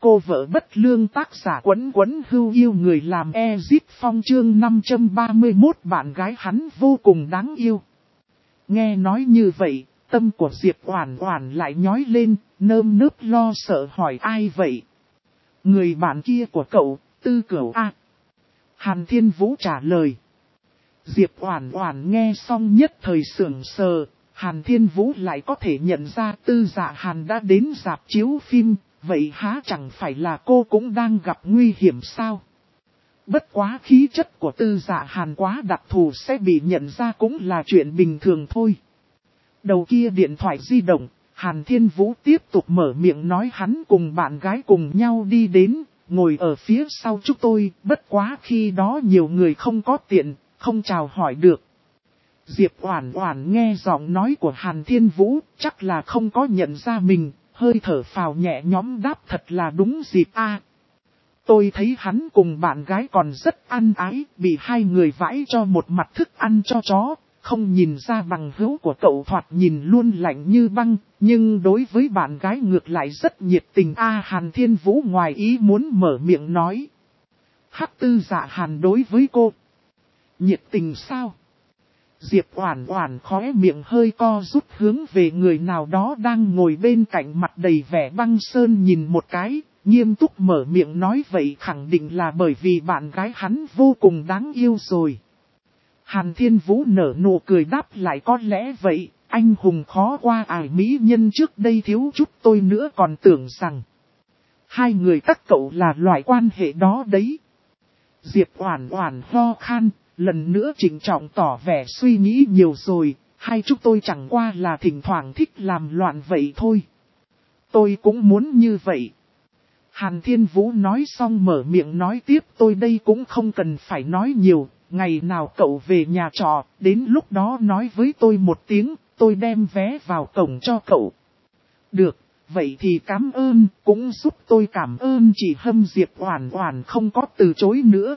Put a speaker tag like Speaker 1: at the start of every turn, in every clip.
Speaker 1: Cô vợ bất lương tác giả Quấn Quấn Hưu yêu người làm Ezip Phong chương 531 bạn gái hắn vô cùng đáng yêu. Nghe nói như vậy, tâm của Diệp Oản Oản lại nhói lên, nơm nớp lo sợ hỏi ai vậy? Người bạn kia của cậu, Tư Cửu A. Hàn Thiên Vũ trả lời. Diệp Oản Oản nghe xong nhất thời sững sờ, Hàn Thiên Vũ lại có thể nhận ra Tư Dạ Hàn đã đến rạp chiếu phim, vậy há chẳng phải là cô cũng đang gặp nguy hiểm sao? Bất quá khí chất của Tư Dạ Hàn quá đặc thù sẽ bị nhận ra cũng là chuyện bình thường thôi. Đầu kia điện thoại di động, Hàn Thiên Vũ tiếp tục mở miệng nói hắn cùng bạn gái cùng nhau đi đến, ngồi ở phía sau chúng tôi, bất quá khi đó nhiều người không có tiện, không chào hỏi được. Diệp Oản Oản nghe giọng nói của Hàn Thiên Vũ, chắc là không có nhận ra mình, hơi thở phào nhẹ nhõm đáp thật là đúng dịp a. Tôi thấy hắn cùng bạn gái còn rất ăn ái, bị hai người vãi cho một mặt thức ăn cho chó, không nhìn ra bằng hữu của cậu thoạt nhìn luôn lạnh như băng, nhưng đối với bạn gái ngược lại rất nhiệt tình a. Hàn Thiên Vũ ngoài ý muốn mở miệng nói. Hắc Tư Dạ Hàn đối với cô. Nhiệt tình sao? Diệp Oản Oản khóe miệng hơi co rút hướng về người nào đó đang ngồi bên cạnh mặt đầy vẻ băng sơn nhìn một cái, nghiêm túc mở miệng nói vậy khẳng định là bởi vì bạn gái hắn vô cùng đáng yêu rồi. Hàn Thiên Vũ nở nụ cười đáp lại có lẽ vậy, anh hùng khó qua ải mỹ nhân trước đây thiếu chút tôi nữa còn tưởng rằng hai người các cậu là loại quan hệ đó đấy. Diệp Oản Oản ho khan. Lần nữa trịnh trọng tỏ vẻ suy nghĩ nhiều rồi, hay chúng tôi chẳng qua là thỉnh thoảng thích làm loạn vậy thôi. Tôi cũng muốn như vậy. Hàn Thiên Vũ nói xong mở miệng nói tiếp tôi đây cũng không cần phải nói nhiều, ngày nào cậu về nhà trọ, đến lúc đó nói với tôi một tiếng, tôi đem vé vào cổng cho cậu. Được, vậy thì cảm ơn, cũng giúp tôi cảm ơn chị Hâm. Diệp Oản Oản không có từ chối nữa.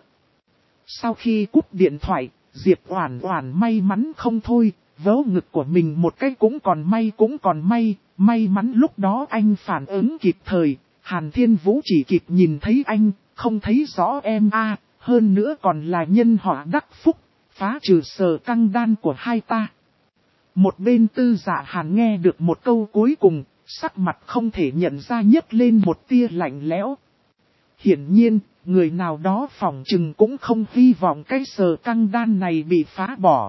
Speaker 1: Sau khi cúp điện thoại, Diệp Oản Oản may mắn không thôi, vớ ngực của mình một cái cũng còn may, may mắn lúc đó anh phản ứng kịp thời, Hàn Thiên Vũ chỉ kịp nhìn thấy anh, không thấy rõ em a, hơn nữa còn là nhân họa đắc phúc, phá trừ sờ căng đan của hai ta. Một bên Tư Dạ Hàn nghe được một câu cuối cùng, sắc mặt không thể nhận ra nhấc lên một tia lạnh lẽo. Hiển nhiên, người nào đó phỏng chừng cũng không hy vọng cái sờ căng đan này bị phá bỏ.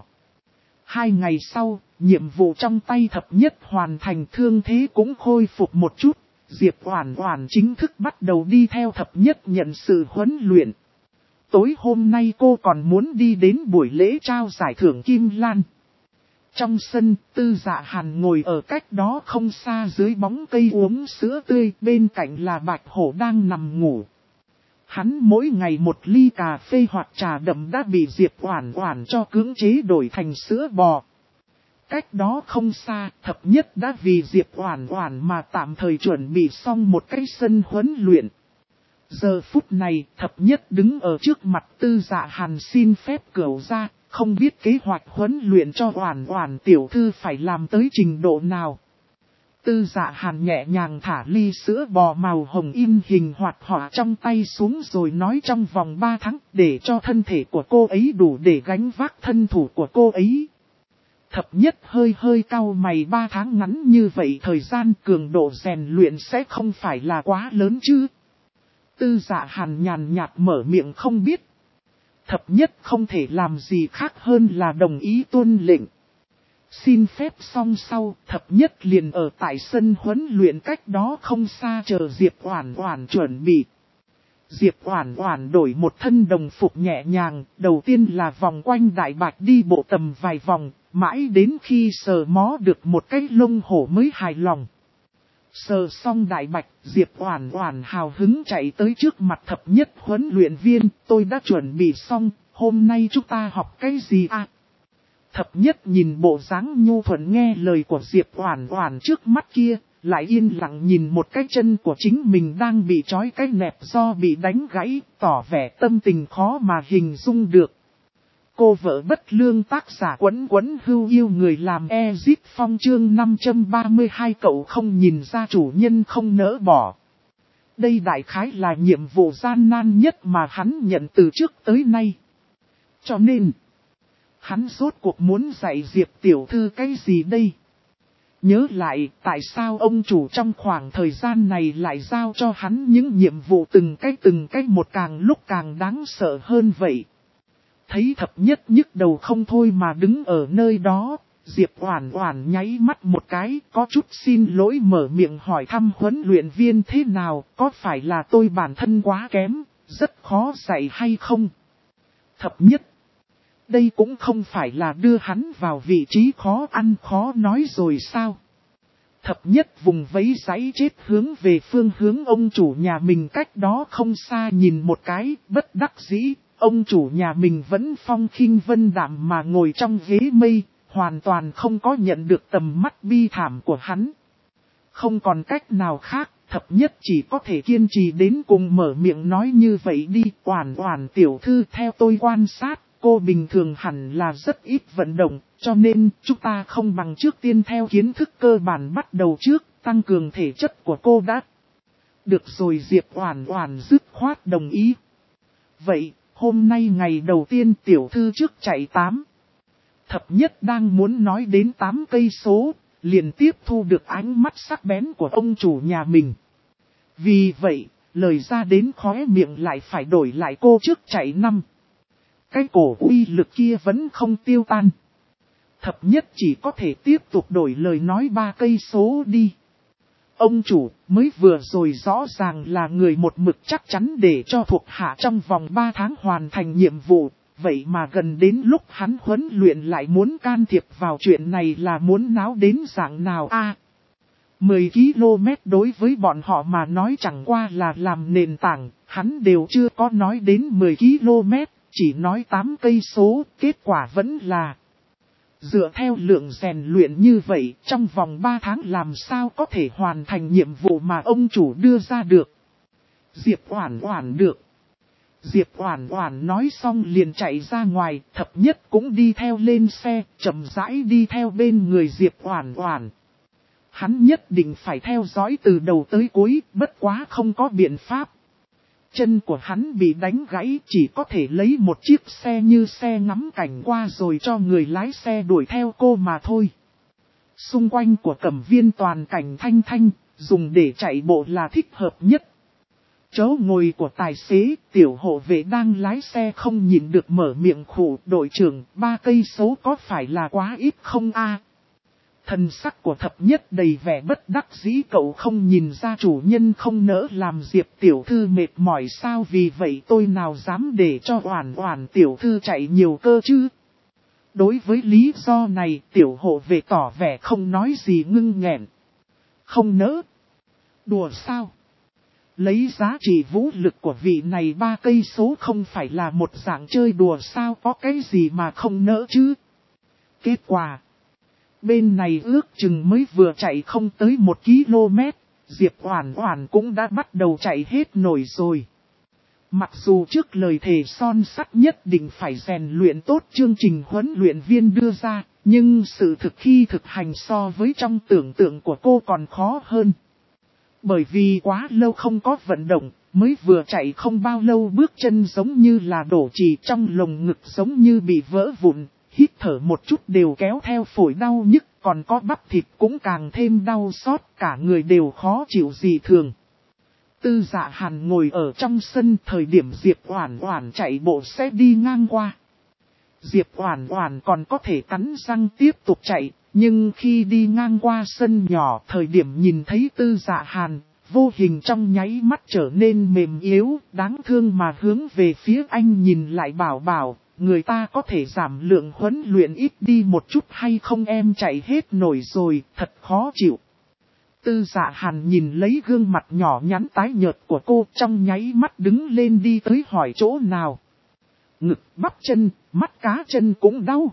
Speaker 1: 2 ngày sau, nhiệm vụ trong tay thập nhất hoàn thành, thương thế cũng khôi phục một chút. Diệp Oản Oản chính thức bắt đầu đi theo thập nhất nhận sự huấn luyện. Tối hôm nay cô còn muốn đi đến buổi lễ trao giải thưởng Kim Lan. Trong sân, Tư Dạ Hàn ngồi ở cách đó không xa dưới bóng cây uống sữa tươi, bên cạnh là Bạch Hổ đang nằm ngủ. Hắn mỗi ngày một ly cà phê hoặc trà đậm đã bị Diệp Oản Oản cho cưỡng chế đổi thành sữa bò. Cách đó không xa, thập nhất đã vì Diệp Oản Oản mà tạm thời chuẩn bị xong một cái sân huấn luyện. Giờ phút này, thập nhất đứng ở trước mặt Tư Dạ Hàn xin phép cửu ra, không biết kế hoạch huấn luyện cho Oản Oản tiểu thư phải làm tới trình độ nào. Tư Dạ Hàn nhẹ nhàng thả ly sữa bò màu hồng in hình hoạt họa trong tay xuống rồi nói trong vòng 3 tháng để cho thân thể của cô ấy đủ để gánh vác thân thủ của cô ấy. Thập nhất hơi cau mày, 3 tháng ngắn như vậy thời gian cường độ rèn luyện sẽ không phải là quá lớn chứ. Tư Dạ Hàn nhàn nhạt mở miệng không biết. Thập nhất không thể làm gì khác hơn là đồng ý tuân lệnh. Xin phép xong sau, thập nhất liền ở tại sân huấn luyện cách đó không xa chờ Diệp Oản Oản chuẩn bị. Diệp Oản Oản đổi một thân đồng phục nhẹ nhàng, đầu tiên là vòng quanh đại bạch đi bộ tầm vài vòng, mãi đến khi sờ mó được một cái lông hổ mới hài lòng. Sờ xong đại bạch, Diệp Oản Oản hào hứng chạy tới trước mặt thập nhất huấn luyện viên, tôi đã chuẩn bị xong, hôm nay chúng ta học cái gì à? Thập nhất nhìn bộ dáng nhu thuận nghe lời của Diệp Oản Oản trước mắt kia, lại yên lặng nhìn một cái chân của chính mình đang bị trói cái nẹp do bị đánh gãy, tỏ vẻ tâm tình khó mà hình dung được. Cô vợ bất lương tác giả Quấn Quấn Hưu yêu người làm Ezip Phong chương 532 cậu không nhìn ra chủ nhân không nỡ bỏ. Đây đại khái là nhiệm vụ gian nan nhất mà hắn nhận từ trước tới nay. Cho nên, hắn rốt cuộc muốn dạy Diệp tiểu thư cái gì đây? Nhớ lại tại sao ông chủ trong khoảng thời gian này lại giao cho hắn những nhiệm vụ từng cái một càng lúc càng đáng sợ hơn vậy. Thấy thập nhất nhức đầu không thôi mà đứng ở nơi đó, Diệp Oản Oản nháy mắt một cái, có chút xin lỗi mở miệng hỏi thăm huấn luyện viên thế nào, có phải là tôi bản thân quá kém, rất khó dạy hay không? Thập nhất, đây cũng không phải là đưa hắn vào vị trí khó ăn khó nói rồi sao? Thập nhất vùng vẫy giấy chết hướng về phương hướng ông chủ nhà mình cách đó không xa nhìn một cái, bất đắc dĩ, ông chủ nhà mình vẫn phong khinh vân đạm mà ngồi trong ghế mây, hoàn toàn không có nhận được tầm mắt bi thảm của hắn. Không còn cách nào khác, thập nhất chỉ có thể kiên trì đến cùng mở miệng nói như vậy đi. Oản Oản tiểu thư, theo tôi quan sát, cô bình thường hẳn là rất ít vận động, cho nên chúng ta không bằng trước tiên theo kiến thức cơ bản bắt đầu trước, tăng cường thể chất của cô đã. Được rồi, Diệp Oản Oản dứt khoát đồng ý. Vậy, hôm nay ngày đầu tiên tiểu thư trước chạy 8. Thập nhất đang muốn nói đến 8 cây số, liền tiếp thu được ánh mắt sắc bén của ông chủ nhà mình. Vì vậy, lời ra đến khóe miệng lại phải đổi lại, cô trước chạy 5. Cái cổ uy lực kia vẫn không tiêu tan. Thập nhất chỉ có thể tiếp tục đổi lời nói 3 cây số đi. Ông chủ, mới vừa rồi rõ ràng là người một mực chắc chắn để cho thuộc hạ trong vòng 3 tháng hoàn thành nhiệm vụ. Vậy mà gần đến lúc hắn huấn luyện lại muốn can thiệp vào chuyện này là muốn náo đến dạng nào a? 10 km đối với bọn họ mà nói chẳng qua là làm nền tảng, hắn đều chưa có nói đến 10 km, chỉ nói 8 cây số, kết quả vẫn là dựa theo lượng rèn luyện như vậy, trong vòng 3 tháng làm sao có thể hoàn thành nhiệm vụ mà ông chủ đưa ra được. Diệp Oản Oản được. Diệp Oản Oản nói xong liền chạy ra ngoài, thập nhất cũng đi theo lên xe, chậm rãi đi theo bên người Diệp Oản Oản. Hắn nhất định phải theo dõi từ đầu tới cuối, bất quá không có biện pháp. Chân của hắn bị đánh gãy, chỉ có thể lấy một chiếc xe như xe ngắm cảnh qua rồi cho người lái xe đuổi theo cô mà thôi. Xung quanh của Cẩm Viên toàn cảnh thanh thanh, dùng để chạy bộ là thích hợp nhất. Chỗ ngồi của tài xế, tiểu hộ vệ đang lái xe không nhìn được mở miệng khụ, đội trưởng, 3 cây số có phải là quá ít không a? Thần sắc của thập nhất đầy vẻ bất đắc dĩ, cậu không nhìn ra chủ nhân không nỡ làm Diệp tiểu thư mệt mỏi sao? Vì vậy tôi nào dám để cho Oản Oản tiểu thư chạy nhiều cơ chứ? Đối với lý do này, tiểu hộ vệ tỏ vẻ không nói gì, ngưng nghẹn. Không nỡ? Đùa sao? Lấy giá trị vũ lực của vị này 3 cây số không phải là một dạng chơi đùa sao, có cái gì mà không nỡ chứ? Kết quả, bên này ước chừng mới vừa chạy không tới 1 km, Diệp Oản Oản cũng đã bắt đầu chạy hết nổi rồi. Mặc dù trước lời thề son sắt nhất định phải rèn luyện tốt chương trình huấn luyện viên đưa ra, nhưng sự thực khi thực hành so với trong tưởng tượng của cô còn khó hơn. Bởi vì quá lâu không có vận động, mới vừa chạy không bao lâu bước chân giống như là đổ trì, trong lồng ngực giống như bị vỡ vụn, hít thở một chút đều kéo theo phổi đau nhức, còn có bắp thịt cũng càng thêm đau xót, cả người đều khó chịu dị thường. Tư Dạ Hàn ngồi ở trong sân, thời điểm Diệp Oản Oản chạy bộ sẽ đi ngang qua. Diệp Oản Oản còn có thể cắn răng tiếp tục chạy, nhưng khi đi ngang qua sân nhỏ, thời điểm nhìn thấy Tư Dạ Hàn, vô hình trong nháy mắt trở nên mềm yếu, đáng thương mà hướng về phía anh nhìn lại, bảo, người ta có thể giảm lượng huấn luyện ít đi một chút hay không, em chạy hết nổi rồi, thật khó chịu. Tư Dạ Hàn nhìn lấy gương mặt nhỏ nhắn tái nhợt của cô, trong nháy mắt đứng lên đi tới hỏi chỗ nào. Ngực, bắp chân, mắt cá chân cũng đau.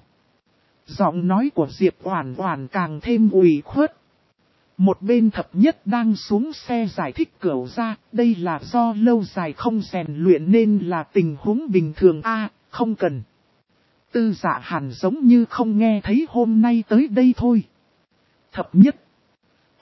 Speaker 1: Giọng nói của Diệp Oản Oản càng thêm ủy khuất. Một bên thập nhất đang xuống xe giải thích cẩu ra, đây là do lâu dài không rèn luyện nên là tình huống bình thường a, không cần. Tư Dạ Hàn giống như không nghe thấy hôm nay tới đây thôi. Thập nhất,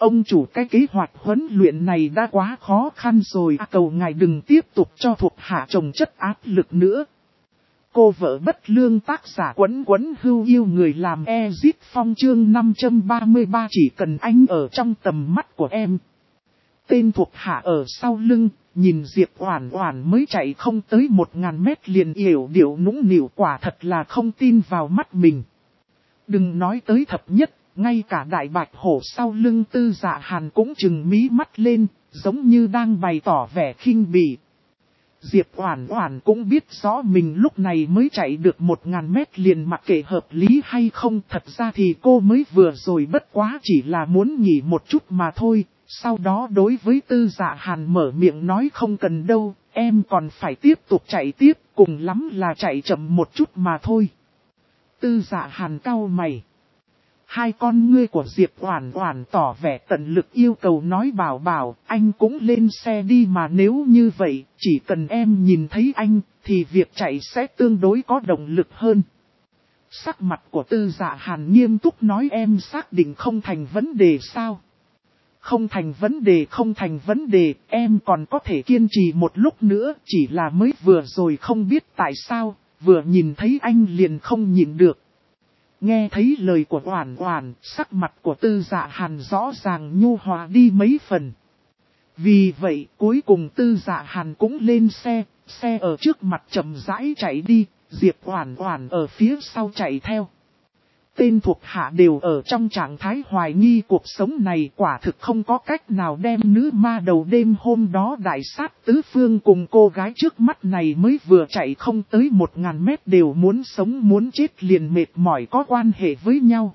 Speaker 1: Ông chủ, cái kế hoạch huấn luyện này đã quá khó khăn rồi, cầu ngài đừng tiếp tục cho thuộc hạ chồng chất áp lực nữa. Cô vợ bất lương tác giả Quấn Quấn Hưu yêu người làm Ezit Phong chương 533 chỉ cần anh ở trong tầm mắt của em. Tên thuộc hạ ở sau lưng, nhìn Diệp Oản Oản mới chạy không tới 1000 mét liền yểu điệu nũng nịu, quả thật là không tin vào mắt mình. Đừng nói tới thập nhất, ngay cả đại bạch hổ sau lưng Tư Dạ Hàn cũng trừng mí mắt lên, giống như đang bày tỏ vẻ khinh bỉ. Diệp Oản Oản cũng biết rõ mình lúc này mới chạy được 1000 mét liền mặc kệ hợp lý hay không, thật ra thì cô mới vừa rồi bất quá chỉ là muốn nghỉ một chút mà thôi. Sau đó đối với Tư Dạ Hàn mở miệng nói không cần đâu, em còn phải tiếp tục chạy tiếp, cùng lắm là chạy chậm một chút mà thôi. Tư Dạ Hàn cau mày. Hai con ngươi của Diệp Oản Oản tỏ vẻ tận lực yêu cầu nói bảo anh cũng lên xe đi, mà nếu như vậy, chỉ cần em nhìn thấy anh, thì việc chạy sẽ tương đối có động lực hơn. Sắc mặt của Tư Dạ Hàn nghiêm túc nói, em xác định không thành vấn đề sao? Không thành vấn đề, em còn có thể kiên trì một lúc nữa, chỉ là mới vừa rồi không biết tại sao, vừa nhìn thấy anh liền không nhịn được. Nghe thấy lời của Oản Oản, sắc mặt của Tư Dạ Hàn rõ ràng nhu hòa đi mấy phần. Vì vậy, cuối cùng Tư Dạ Hàn cũng lên xe, xe ở trước mặt chậm rãi chạy đi, Diệp Oản Oản ở phía sau chạy theo. Tên thuộc hạ đều ở trong trạng thái hoài nghi cuộc sống này, quả thực không có cách nào đem nữ ma đầu đêm hôm đó đại sát tứ phương cùng cô gái trước mắt này mới vừa chạy không tới 1000 mét đều muốn sống muốn chết liền mệt mỏi có quan hệ với nhau.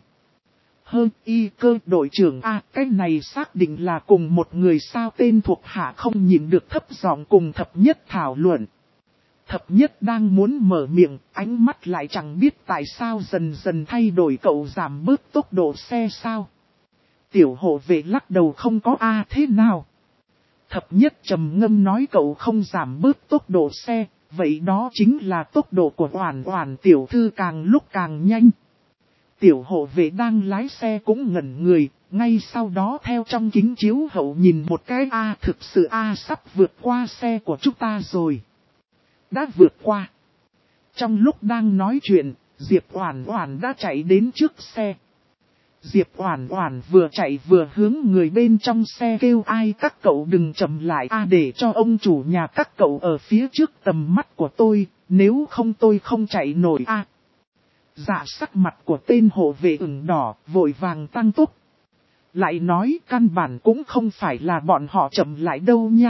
Speaker 1: Y cơ đội trưởng cái này xác định là cùng một người sao? Tên thuộc hạ không nhịn được thấp giọng cùng thập nhất thảo luận. Thập nhất đang muốn mở miệng, ánh mắt lại chẳng biết tại sao dần dần thay đổi, cậu giảm bớt tốc độ xe sao? Tiểu hộ vệ lắc đầu, không có thế nào? Thập nhất trầm ngâm nói, cậu không giảm bớt tốc độ xe, vậy đó chính là tốc độ của Oản Oản tiểu thư càng lúc càng nhanh. Tiểu hộ vệ đang lái xe cũng ngẩn người, ngay sau đó theo trong kính chiếu hậu nhìn một cái, thực sự sắp vượt qua xe của chúng ta rồi. Đã vượt qua. Trong lúc đang nói chuyện, Diệp Oản Oản đã chạy đến trước xe. Diệp Oản Oản vừa chạy vừa hướng người bên trong xe kêu, ai các cậu đừng chậm lại để cho ông chủ nhà các cậu ở phía trước tầm mắt của tôi, nếu không tôi không chạy nổi Dạ, sắc mặt của tên hộ vệ ửng đỏ, vội vàng tăng tốc. Lại nói căn bản cũng không phải là bọn họ chậm lại đâu nha.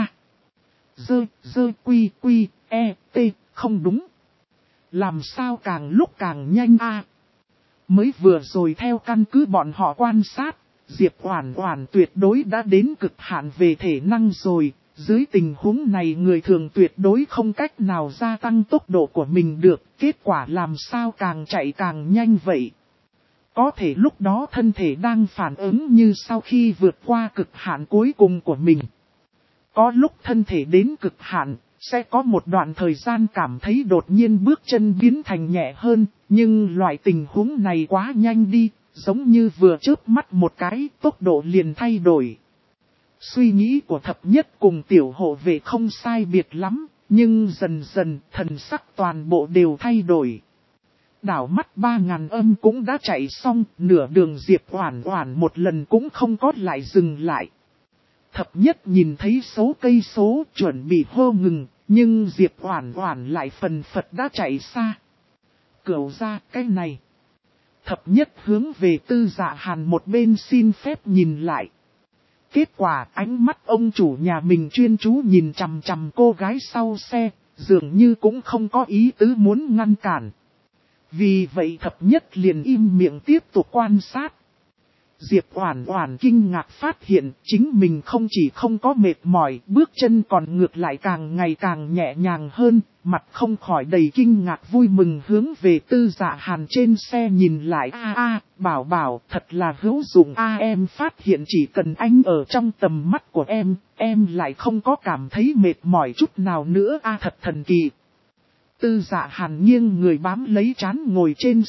Speaker 1: Quy T, không đúng. Làm sao càng lúc càng nhanh Mới vừa rồi theo căn cứ bọn họ quan sát, Diệp Oản Oản tuyệt đối đã đến cực hạn về thể năng rồi. Dưới tình huống này người thường tuyệt đối không cách nào gia tăng tốc độ của mình được. Kết quả làm sao càng chạy càng nhanh vậy? Có thể lúc đó thân thể đang phản ứng như sau khi vượt qua cực hạn cuối cùng của mình. Có lúc thân thể đến cực hạn, sẽ có một đoạn thời gian cảm thấy đột nhiên bước chân biến thành nhẹ hơn, nhưng loại tình huống này quá nhanh đi, giống như vừa chớp mắt một cái, tốc độ liền thay đổi. Suy nghĩ của thập nhất cùng tiểu hộ vệ không sai biệt lắm, nhưng dần dần thần sắc toàn bộ đều thay đổi. Đảo mắt 3000 âm cũng đã chạy xong, nửa đường Diệp Oản Oản một lần cũng không có lại dừng lại. Thập nhất nhìn thấy số cây số chuẩn bị hô ngừng, nhưng Diệp Oản Oản lại phần phật đã chạy xa. Cửu ra cái này. Thập nhất hướng về Tư Dạ Hàn một bên xin phép nhìn lại. Kết quả ánh mắt ông chủ nhà mình chuyên chú nhìn chằm chằm cô gái sau xe, dường như cũng không có ý tứ muốn ngăn cản. Vì vậy thập nhất liền im miệng tiếp tục quan sát. Diệp Oản Oản kinh ngạc phát hiện chính mình không chỉ không có mệt mỏi, bước chân còn ngược lại càng ngày càng nhẹ nhàng hơn, mặt không khỏi đầy kinh ngạc vui mừng hướng về Tư Dạ Hàn trên xe nhìn lại. Bảo thật là hữu dụng em phát hiện chỉ cần anh ở trong tầm mắt của em lại không có cảm thấy mệt mỏi chút nào nữa thật thần kỳ. Tư Dạ Hàn nghiêng người bám lấy trán ngồi trên xe,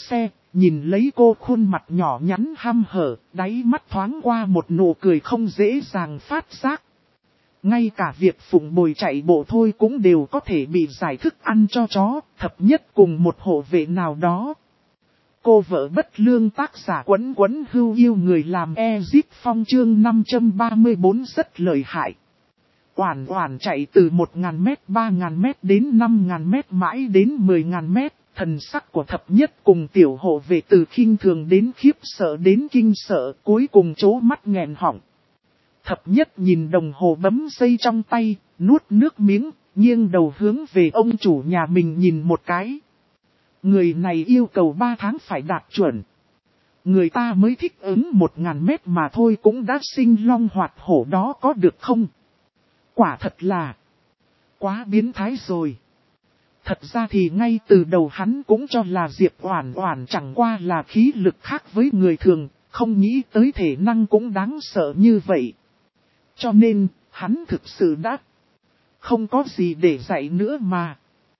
Speaker 1: nhìn lấy cô khuôn mặt nhỏ nhắn hăm hở, đáy mắt thoáng qua một nụ cười không dễ dàng phát giác. Ngay cả việc phụng bồi chạy bộ thôi cũng đều có thể bị giải thức ăn cho chó, thập nhất cùng một hộ vệ nào đó. Cô vợ bất lương tác giả Quấn Quấn Hưu yêu người làm Ezip Phong chương 534 rất lợi hại. Oản Oản chạy từ 1000 mét, 3000 mét đến 5000 mét mãi đến 10.000 mét, thần sắc của thập nhất cùng tiểu hộ vệ từ khinh thường đến khiếp sợ đến kinh sợ, cuối cùng trố mắt nghẹn họng. Thập nhất nhìn đồng hồ bấm giây trong tay, nuốt nước miếng, nghiêng đầu hướng về ông chủ nhà mình nhìn một cái. Người này yêu cầu 3 tháng phải đạt chuẩn. Người ta mới thích ứng 1000 mét mà thôi cũng đã sinh long hoạt hổ đó có được không? Quả thật là quá biến thái rồi. Thật ra thì ngay từ đầu hắn cũng cho là Diệp Oản Oản chẳng qua là khí lực khác với người thường, không nghĩ tới thể năng cũng đáng sợ như vậy. Cho nên, hắn thực sự đã không có gì để dạy nữa mà.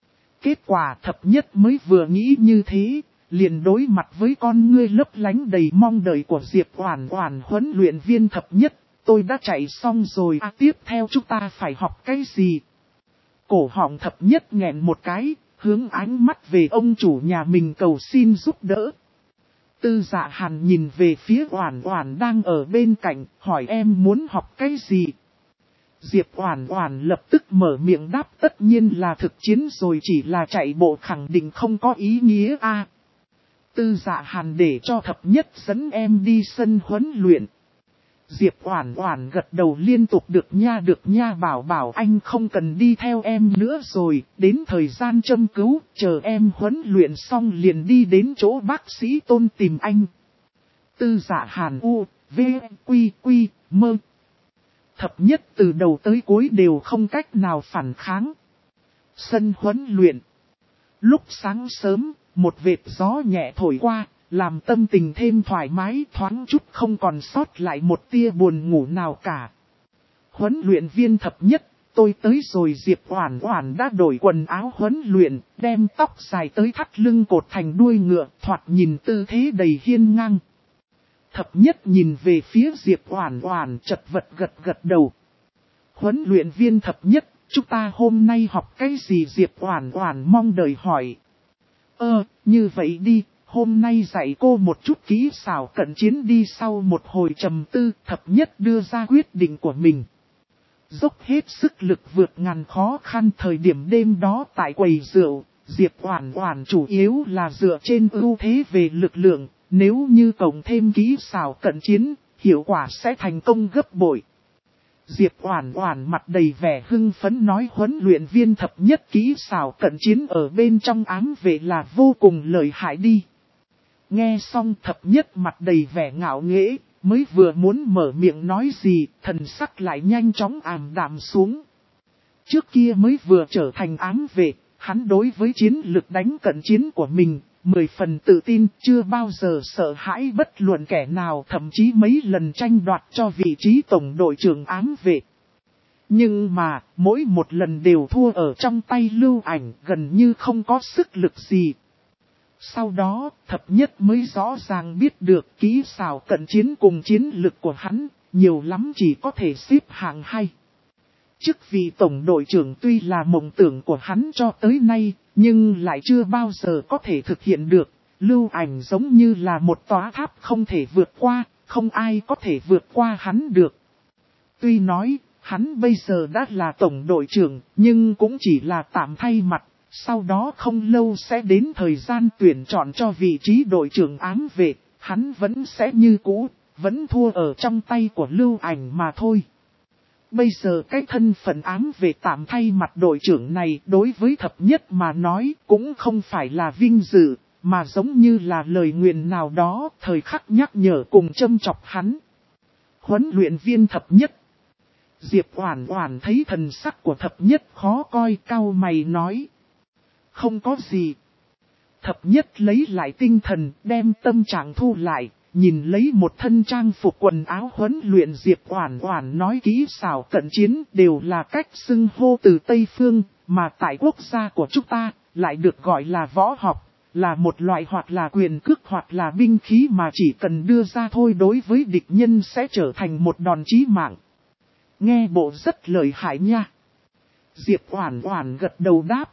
Speaker 1: Kết quả thập nhất mới vừa nghĩ như thế, liền đối mặt với con ngươi lấp lánh đầy mong đợi của Diệp Oản Oản huấn luyện viên thập nhất. Tôi đã chạy xong rồi, tiếp theo chúng ta phải học cái gì? Cổ họng thập nhất nghẹn một cái, hướng ánh mắt về ông chủ nhà mình cầu xin giúp đỡ. Tư Dạ Hàn nhìn về phía Oản Oản đang ở bên cạnh, hỏi em muốn học cái gì? Diệp Oản Oản lập tức mở miệng đáp tất nhiên là thực chiến rồi, chỉ là chạy bộ khẳng định không có ý nghĩa a. Tư Dạ Hàn để cho thập nhất dẫn em đi sân huấn luyện. Diệp Oản Oản gật đầu liên tục được nha bảo anh không cần đi theo em nữa rồi, đến thời gian châm cứu, chờ em huấn luyện xong liền đi đến chỗ bác sĩ Tôn tìm anh. Tư Dạ Hàn u, v, quy, mơ. Thập nhất từ đầu tới cuối đều không cách nào phản kháng. Sân huấn luyện. Lúc sáng sớm, một vệt gió nhẹ thổi qua, làm tâm tình thêm thoải mái thoáng chút không còn sót lại một tia buồn ngủ nào cả. Huấn luyện viên thập nhất, tôi tới rồi. Diệp Oản Oản đã đổi quần áo huấn luyện, đem tóc dài tới thắt lưng cột thành đuôi ngựa, thoạt nhìn tư thế đầy hiên ngang. Thập nhất nhìn về phía Diệp Oản Oản chật vật gật đầu. Huấn luyện viên thập nhất, chúng ta hôm nay học cái gì? Diệp Oản Oản mong đợi hỏi. Như vậy đi, hôm nay dạy cô một chút kỹ xảo cận chiến đi. Sau một hồi trầm tư, thập nhất đưa ra quyết định của mình. Dốc hết sức lực vượt ngàn khó khăn. Thời điểm đêm đó tại quầy rượu, Diệp Oản Oản chủ yếu là dựa trên ưu thế về lực lượng, nếu như cộng thêm kỹ xảo cận chiến, hiệu quả sẽ thành công gấp bội. Diệp Oản Oản mặt đầy vẻ hưng phấn nói huấn luyện viên thập nhất kỹ xảo cận chiến ở bên trong ám vệ là vô cùng lợi hại đi. Nghe xong thập nhất mặt đầy vẻ ngạo nghễ, mới vừa muốn mở miệng nói gì, thần sắc lại nhanh chóng ảm đạm xuống. Trước kia mới vừa trở thành ám vệ, hắn đối với chiến lực đánh cận chiến của mình, 10 phần tự tin, chưa bao giờ sợ hãi bất luận kẻ nào, thậm chí mấy lần tranh đoạt cho vị trí tổng đội trưởng ám vệ. Nhưng mà, mỗi một lần đều thua ở trong tay Lưu Ảnh, gần như không có sức lực gì. Sau đó, thập nhất mới rõ ràng biết được kỹ xảo cận chiến cùng chiến lực của hắn, nhiều lắm chỉ có thể xếp hạng 2. Chức vị tổng đội trưởng tuy là mộng tưởng của hắn cho tới nay, nhưng lại chưa bao giờ có thể thực hiện được. Lưu Ảnh giống như là một tòa tháp không thể vượt qua, không ai có thể vượt qua hắn được. Tuy nói, hắn bây giờ đã là tổng đội trưởng, nhưng cũng chỉ là tạm thay mặt. Sau đó không lâu sẽ đến thời gian tuyển chọn cho vị trí đội trưởng ám vệ, hắn vẫn sẽ như cũ, vẫn thua ở trong tay của Lưu Ảnh mà thôi. Bây giờ cái thân phận ám vệ tạm thay mặt đội trưởng này đối với thập nhất mà nói cũng không phải là vinh dự, mà giống như là lời nguyền nào đó thời khắc nhắc nhở cùng châm chọc hắn. Huấn luyện viên thập nhất. Diệp Oản Oản thấy thần sắc của thập nhất khó coi, cau mày nói. Không có gì. Thập nhất lấy lại tinh thần, đem tâm trạng thu lại, nhìn lấy một thân trang phục quần áo huấn luyện. Diệp Oản Oản nói kỹ xảo cận chiến đều là cách xưng hô từ Tây Phương, mà tại quốc gia của chúng ta, lại được gọi là võ học. là một loại hoặc là quyền cước hoặc là binh khí mà chỉ cần đưa ra thôi đối với địch nhân sẽ trở thành một đòn chí mạng. Nghe bộ rất lợi hại nha. Diệp Oản Oản gật đầu đáp.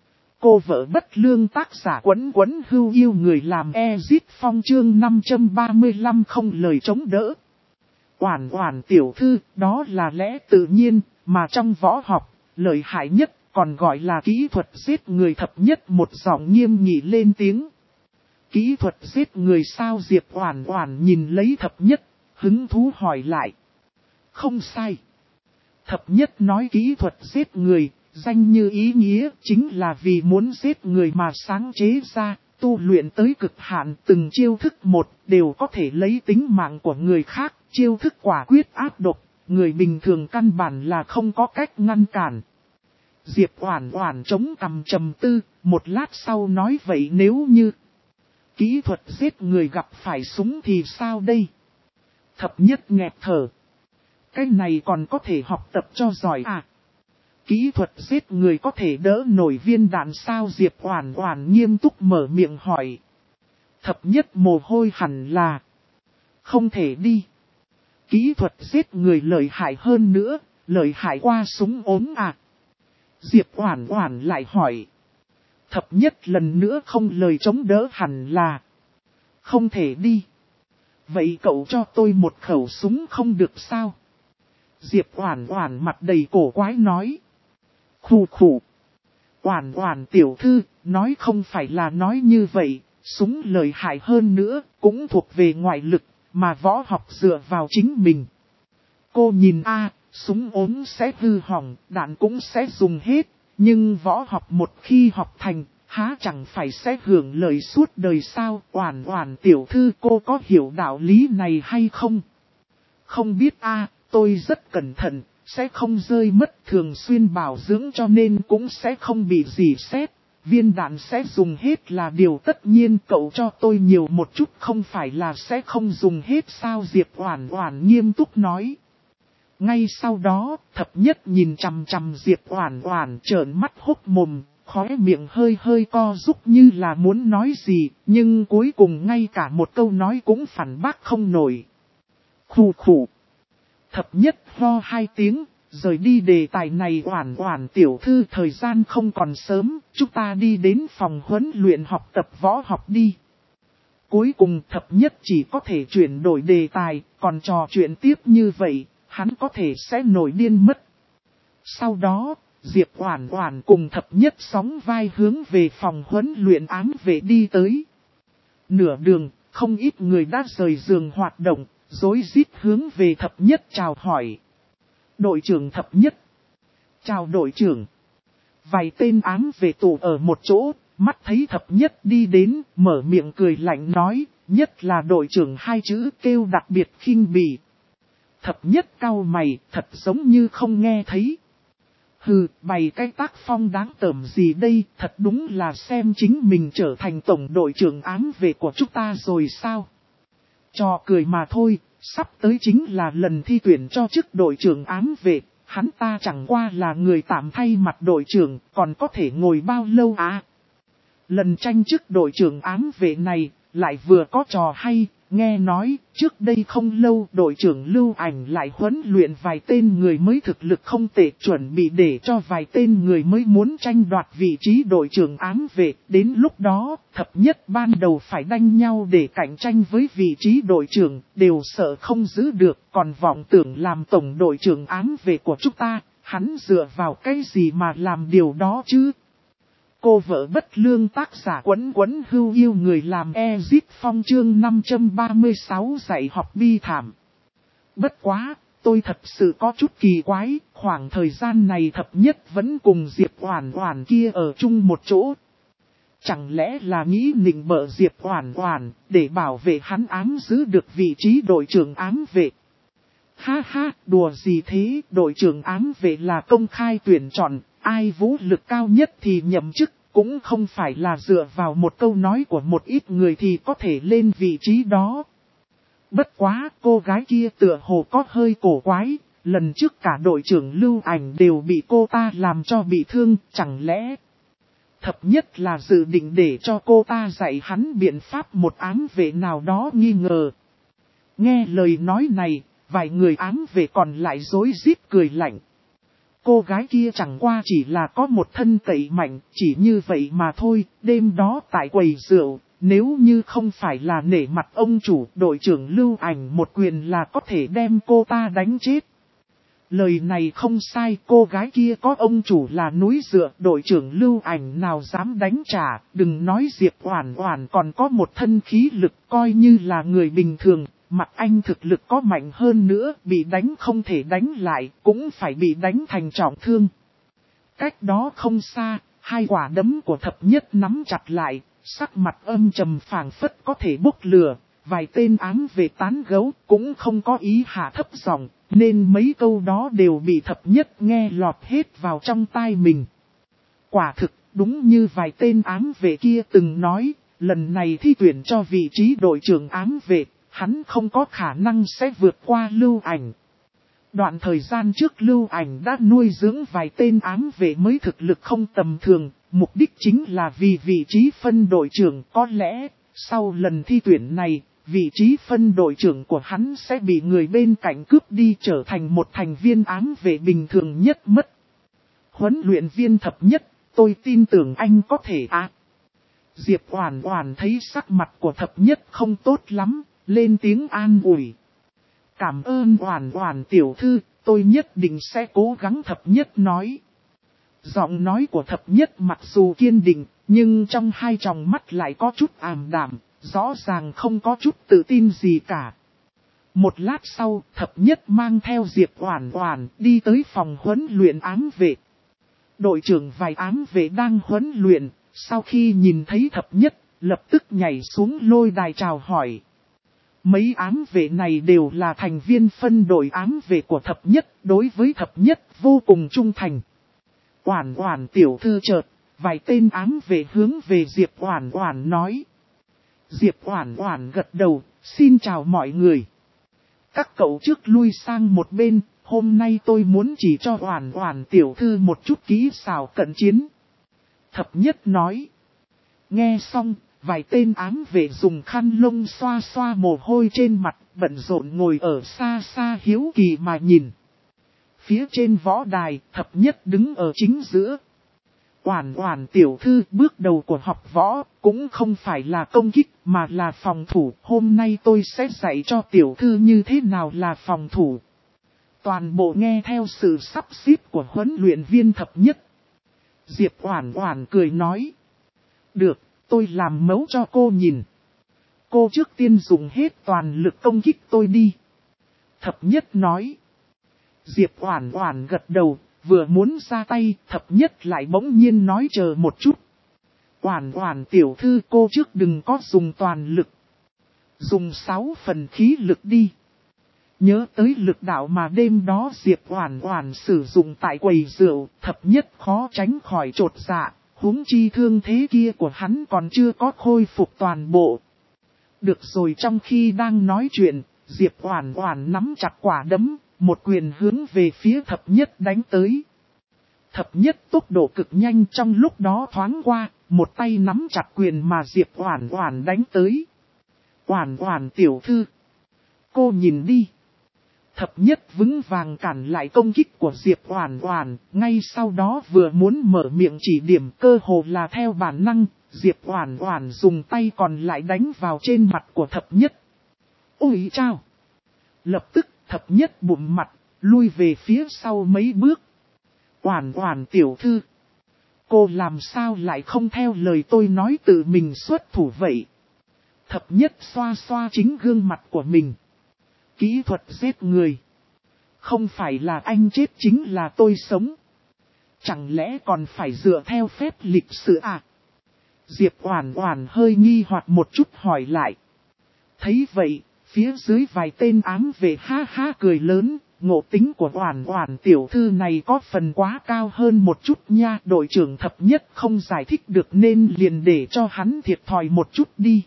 Speaker 1: Cô vợ bất lương tác giả Quấn Quấn Hưu yêu người làm Ezit Phong chương 535 không lời chống đỡ. Oản Oản tiểu thư, đó là lẽ tự nhiên, mà trong võ học, lợi hại nhất, còn gọi là kỹ thuật giết người thập nhất, một giọng nghiêm nghị lên tiếng. Kỹ thuật giết người sao? Diệp Oản Oản nhìn lấy thập nhất, hứng thú hỏi lại. Không sai. Thập nhất nói kỹ thuật giết người, danh như ý nghĩa, chính là vì muốn giết người mà sáng chế ra, tu luyện tới cực hạn, từng chiêu thức một đều có thể lấy tính mạng của người khác, chiêu thức quả quyết ác độc, người bình thường căn bản là không có cách ngăn cản. Diệp Oản Oản chống cằm trầm tư, một lát sau nói vậy nếu như kỹ thuật giết người gặp phải súng thì sao đây? Thập nhất nghẹt thở. Cái này còn có thể học tập cho giỏi à? Kỹ thuật giết người có thể đỡ nổi viên đạn sao? Diệp Oản Oản nghiêm túc mở miệng hỏi. Thập nhất mồ hôi hẳn là không thể đi. Kỹ thuật giết người lợi hại hơn nữa, lợi hại qua súng ốm à? Diệp Oản Oản lại hỏi. Thập nhất lần nữa không lời chống đỡ hẳn là không thể đi. Vậy cậu cho tôi một khẩu súng không được sao? Diệp Oản Oản mặt đầy cổ quái nói. Khụ khụ. Oản Oản tiểu thư, nói không phải là nói như vậy, súng lợi hại hơn nữa, cũng thuộc về ngoại lực, mà võ học dựa vào chính mình. Cô nhìn súng ốm sẽ hư hỏng, đạn cũng sẽ dùng hết, nhưng võ học một khi học thành, há chẳng phải sẽ hưởng lợi suốt đời sao? Oản Oản tiểu thư, cô có hiểu đạo lý này hay không? Không biết tôi rất cẩn thận, sẽ không rơi mất, thường xuyên bảo dưỡng cho nên cũng sẽ không bị rỉ sét. Viên đạn sẽ dùng hết là điều tất nhiên, cậu cho tôi nhiều một chút không phải là sẽ không dùng hết sao? Diệp Oản Oản nghiêm túc nói. Ngay sau đó, thập nhất nhìn chằm chằm Diệp Oản Oản trợn mắt hốc mồm, khóe miệng hơi hơi co rúm như là muốn nói gì, nhưng cuối cùng ngay cả một câu nói cũng phản bác không nổi. Khụ khụ. Thập nhất ho hai tiếng, rời đi đề tài này. Oản Oản tiểu thư, thời gian không còn sớm, chúng ta đi đến phòng huấn luyện học tập võ học đi. Cuối cùng thập nhất chỉ có thể chuyển đổi đề tài, còn trò chuyện tiếp như vậy, hắn có thể sẽ nổi điên mất. Sau đó, Diệp Oản Oản cùng thập nhất sóng vai hướng về phòng huấn luyện ám vệ đi tới. Nửa đường, không ít người đã rời giường hoạt động, rối rít hướng về thập nhất chào hỏi. Đội trưởng thập nhất. Chào đội trưởng. Vài tên ám vệ tụ ở một chỗ, mắt thấy thập nhất đi đến, mở miệng cười lạnh nói, nhất là đội trưởng hai chữ kêu đặc biệt khinh bỉ. Thập nhất cau mày, thật giống như không nghe thấy. Hừ, bày cái tác phong đáng tởm gì đây, thật đúng là xem chính mình trở thành tổng đội trưởng ám vệ của chúng ta rồi sao? Trò cười mà thôi, sắp tới chính là lần thi tuyển cho chức đội trưởng ám vệ, hắn ta chẳng qua là người tạm thay mặt đội trưởng, còn có thể ngồi bao lâu à? Lần tranh chức đội trưởng ám vệ này, lại vừa có trò hay. Nghe nói, trước đây không lâu đội trưởng Lưu Ảnh lại huấn luyện vài tên người mới thực lực không tệ, chuẩn bị để cho vài tên người mới muốn tranh đoạt vị trí đội trưởng ám vệ. Đến lúc đó, thập nhất ban đầu phải đanh nhau để cạnh tranh với vị trí đội trưởng, đều sợ không giữ được, còn vọng tưởng làm tổng đội trưởng ám vệ của chúng ta, hắn dựa vào cái gì mà làm điều đó chứ? Cô vợ bất lương tác giả Quấn Quấn Hưu yêu người làm Ezit Phong chương 536 dạy học bi thảm. Bất quá, tôi thật sự có chút kỳ quái, khoảng thời gian này thập nhất vẫn cùng Diệp Oản Oản kia ở chung một chỗ. Chẳng lẽ là nghĩ nịnh bợ Diệp Oản Oản, để bảo vệ hắn ám giữ được vị trí đội trưởng ám vệ. Ha ha, đùa gì thế, đội trưởng ám vệ là công khai tuyển chọn, ai vũ lực cao nhất thì nhậm chức, cũng không phải là dựa vào một câu nói của một ít người thì có thể lên vị trí đó. Bất quá, cô gái kia tựa hồ có hơi cổ quái, lần trước cả đội trưởng Lưu Ảnh đều bị cô ta làm cho bị thương, chẳng lẽ Thập nhất là dự định để cho cô ta dạy hắn biện pháp một ám vệ nào đó nghi ngờ. Nghe lời nói này, vài người ám vệ còn lại rối rít cười lạnh. Cô gái kia chẳng qua chỉ là có một thân cậy mạnh, chỉ như vậy mà thôi. Đêm đó tại quầy rượu, nếu như không phải là nể mặt ông chủ, đội trưởng Lưu Ảnh một quyền là có thể đem cô ta đánh chết. Lời này không sai, cô gái kia có ông chủ là núi dựa, đội trưởng Lưu Ảnh nào dám đánh trả, đừng nói Diệp Oản Oản còn có một thân khí lực, coi như là người bình thường, mặt anh thực lực có mạnh hơn nữa, bị đánh không thể đánh lại, cũng phải bị đánh thành trọng thương. Cách đó không xa, hai quả đấm của thập nhất nắm chặt lại, sắc mặt âm trầm phảng phất có thể bốc lửa. Vài tên ám vệ tán gẫu cũng không có ý hạ thấp giọng, nên mấy câu đó đều bị thập nhất nghe lọt hết vào trong tai mình. Quả thực, đúng như vài tên ám vệ kia từng nói, lần này thi tuyển cho vị trí đội trưởng ám vệ, hắn không có khả năng sẽ vượt qua Lưu Ảnh. Đoạn thời gian trước Lưu Ảnh đã nuôi dưỡng vài tên ám vệ mới thực lực không tầm thường, mục đích chính là vì vị trí phân đội trưởng. Có lẽ, sau lần thi tuyển này, vị trí phân đội trưởng của hắn sẽ bị người bên cạnh cướp đi, trở thành một thành viên ám vệ bình thường nhất mất. Huấn luyện viên thập nhất, tôi tin tưởng anh có thể Diệp Oản Oản thấy sắc mặt của thập nhất không tốt lắm, lên tiếng an ủi. Cảm ơn Oản Oản tiểu thư, tôi nhất định sẽ cố gắng, thập nhất nói. Giọng nói của thập nhất mặc dù kiên định, nhưng trong hai tròng mắt lại có chút ảm đạm, rõ ràng không có chút tự tin gì cả. Một lát sau, thập nhất mang theo Diệp Oản Oản đi tới phòng huấn luyện ám vệ. Đội trưởng vài ám vệ đang huấn luyện, sau khi nhìn thấy thập nhất, lập tức nhảy xuống lôi đài chào hỏi. Mấy ám vệ này đều là thành viên phân đội ám vệ của thập nhất, đối với thập nhất vô cùng trung thành. Oản Oản tiểu thư chợt, vài tên ám vệ hướng về Diệp Oản Oản nói. Diệp Oản Oản gật đầu, xin chào mọi người. Các cậu trước lui sang một bên, hôm nay tôi muốn chỉ cho Oản Oản tiểu thư một chút kỹ xảo cận chiến. Thập nhất nói. Nghe xong, vài tên ám vệ dùng khăn lông xoa xoa mồ hôi trên mặt, bận rộn ngồi ở xa xa hiếu kỳ mà nhìn. Phía trên võ đài, thập nhất đứng ở chính giữa. Oản Oản tiểu thư, bước đầu của học võ cũng không phải là công kích mà là phòng thủ. Hôm nay tôi sẽ dạy cho tiểu thư như thế nào là phòng thủ. Toàn bộ nghe theo sự sắp xếp của huấn luyện viên thập nhất. Diệp Oản Oản cười nói. Được, tôi làm mẫu cho cô nhìn. Cô trước tiên dùng hết toàn lực công kích tôi đi. Thập nhất nói. Diệp Oản Oản gật đầu, vừa muốn ra tay, thập nhất lại bỗng nhiên nói chờ một chút. Oản Oản tiểu thư, cô trước đừng có dùng toàn lực. Dùng 6 phần khí lực đi. Nhớ tới lực đạo mà đêm đó Diệp Oản Oản sử dụng tại quầy rượu, thập nhất khó tránh khỏi chột dạ, huống chi thương thế kia của hắn còn chưa có khôi phục toàn bộ. Được rồi, trong khi đang nói chuyện, Diệp Oản Oản nắm chặt quả đấm, một quyền hướng về phía thập nhất đánh tới. Thập nhất tốc độ cực nhanh, trong lúc đó thoáng qua, một tay nắm chặt quyền mà Diệp Oản Oản đánh tới. Oản Oản tiểu thư, cô nhìn đi. Thập nhất vững vàng cản lại công kích của Diệp Oản Oản, ngay sau đó vừa muốn mở miệng chỉ điểm, cơ hồ là theo bản năng, Diệp Oản Oản dùng tay còn lại đánh vào trên mặt của thập nhất. Ôi chao! Lập tức thập nhất bụm mặt, lui về phía sau mấy bước. Oản Oản tiểu thư, cô làm sao lại không theo lời tôi nói tự mình xuất thủ vậy? Thập nhất xoa xoa chính gương mặt của mình. Kỹ thuật giết người. Không phải là anh chết chính là tôi sống. Chẳng lẽ còn phải dựa theo phép lịch sự à? Diệp Oản Oản hơi nghi hoặc một chút hỏi lại. Thấy vậy, phía dưới vài tên ám vệ ha ha cười lớn. Ngộ tính của Oản Oản tiểu thư này có phần quá cao hơn một chút nha. Đội trưởng thập nhất không giải thích được nên liền để cho hắn thiệt thòi một chút đi.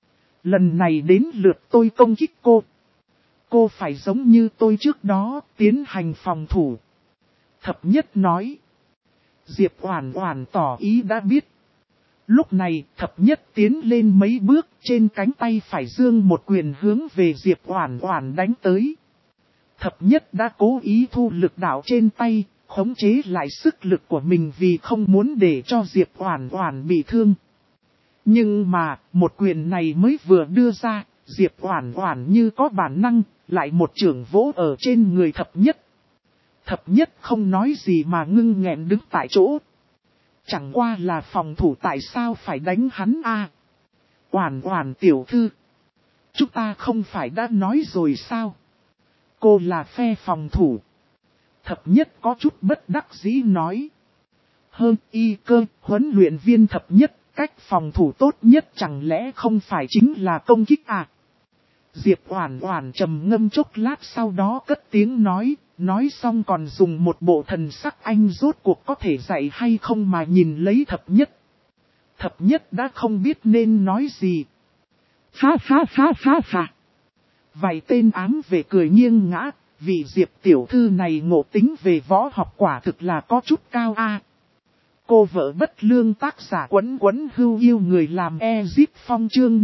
Speaker 1: Lần này đến lượt tôi công kích cô. Cô phải giống như tôi trước đó, tiến hành phòng thủ. Thập nhất nói. Diệp Oản Oản tỏ ý đã biết, Lúc này, thập nhất tiến lên mấy bước, trên cánh tay phải dương một quyền hướng về Diệp Oản Oản đánh tới. Thập nhất đã cố ý thu lực đạo trên tay, khống chế lại sức lực của mình vì không muốn để cho Diệp Oản Oản bị thương. Nhưng mà, một quyền này mới vừa đưa ra, Diệp Oản Oản như có bản năng, lại một chưởng vỗ ở trên người thập nhất. Thập nhất không nói gì mà ngưng nghẹn đứng tại chỗ. Chẳng qua là phòng thủ, tại sao phải đánh hắn a? Oản Oản tiểu thư, chúng ta không phải đã nói rồi sao? Cô là phe phòng thủ. Thập nhất có chút bất đắc dĩ nói. Hơn y cơ, huấn luyện viên thập nhất, cách phòng thủ tốt nhất chẳng lẽ không phải chính là công kích à? Diệp Oản Oản trầm ngâm chốc lát sau đó cất tiếng nói xong còn dùng một bộ thần sắc anh rốt cuộc có thể dạy hay không mà nhìn lấy thập nhất. Thập nhất đã không biết nên nói gì. Ha. Vài tên ám vệ cười nghiêng ngã, vì Diệp tiểu thư này ngộ tính về võ học quả thực là có chút cao a. Cô vợ bất lương tác giả Quấn Quấn Hưu yêu người làm Ezip Phong chương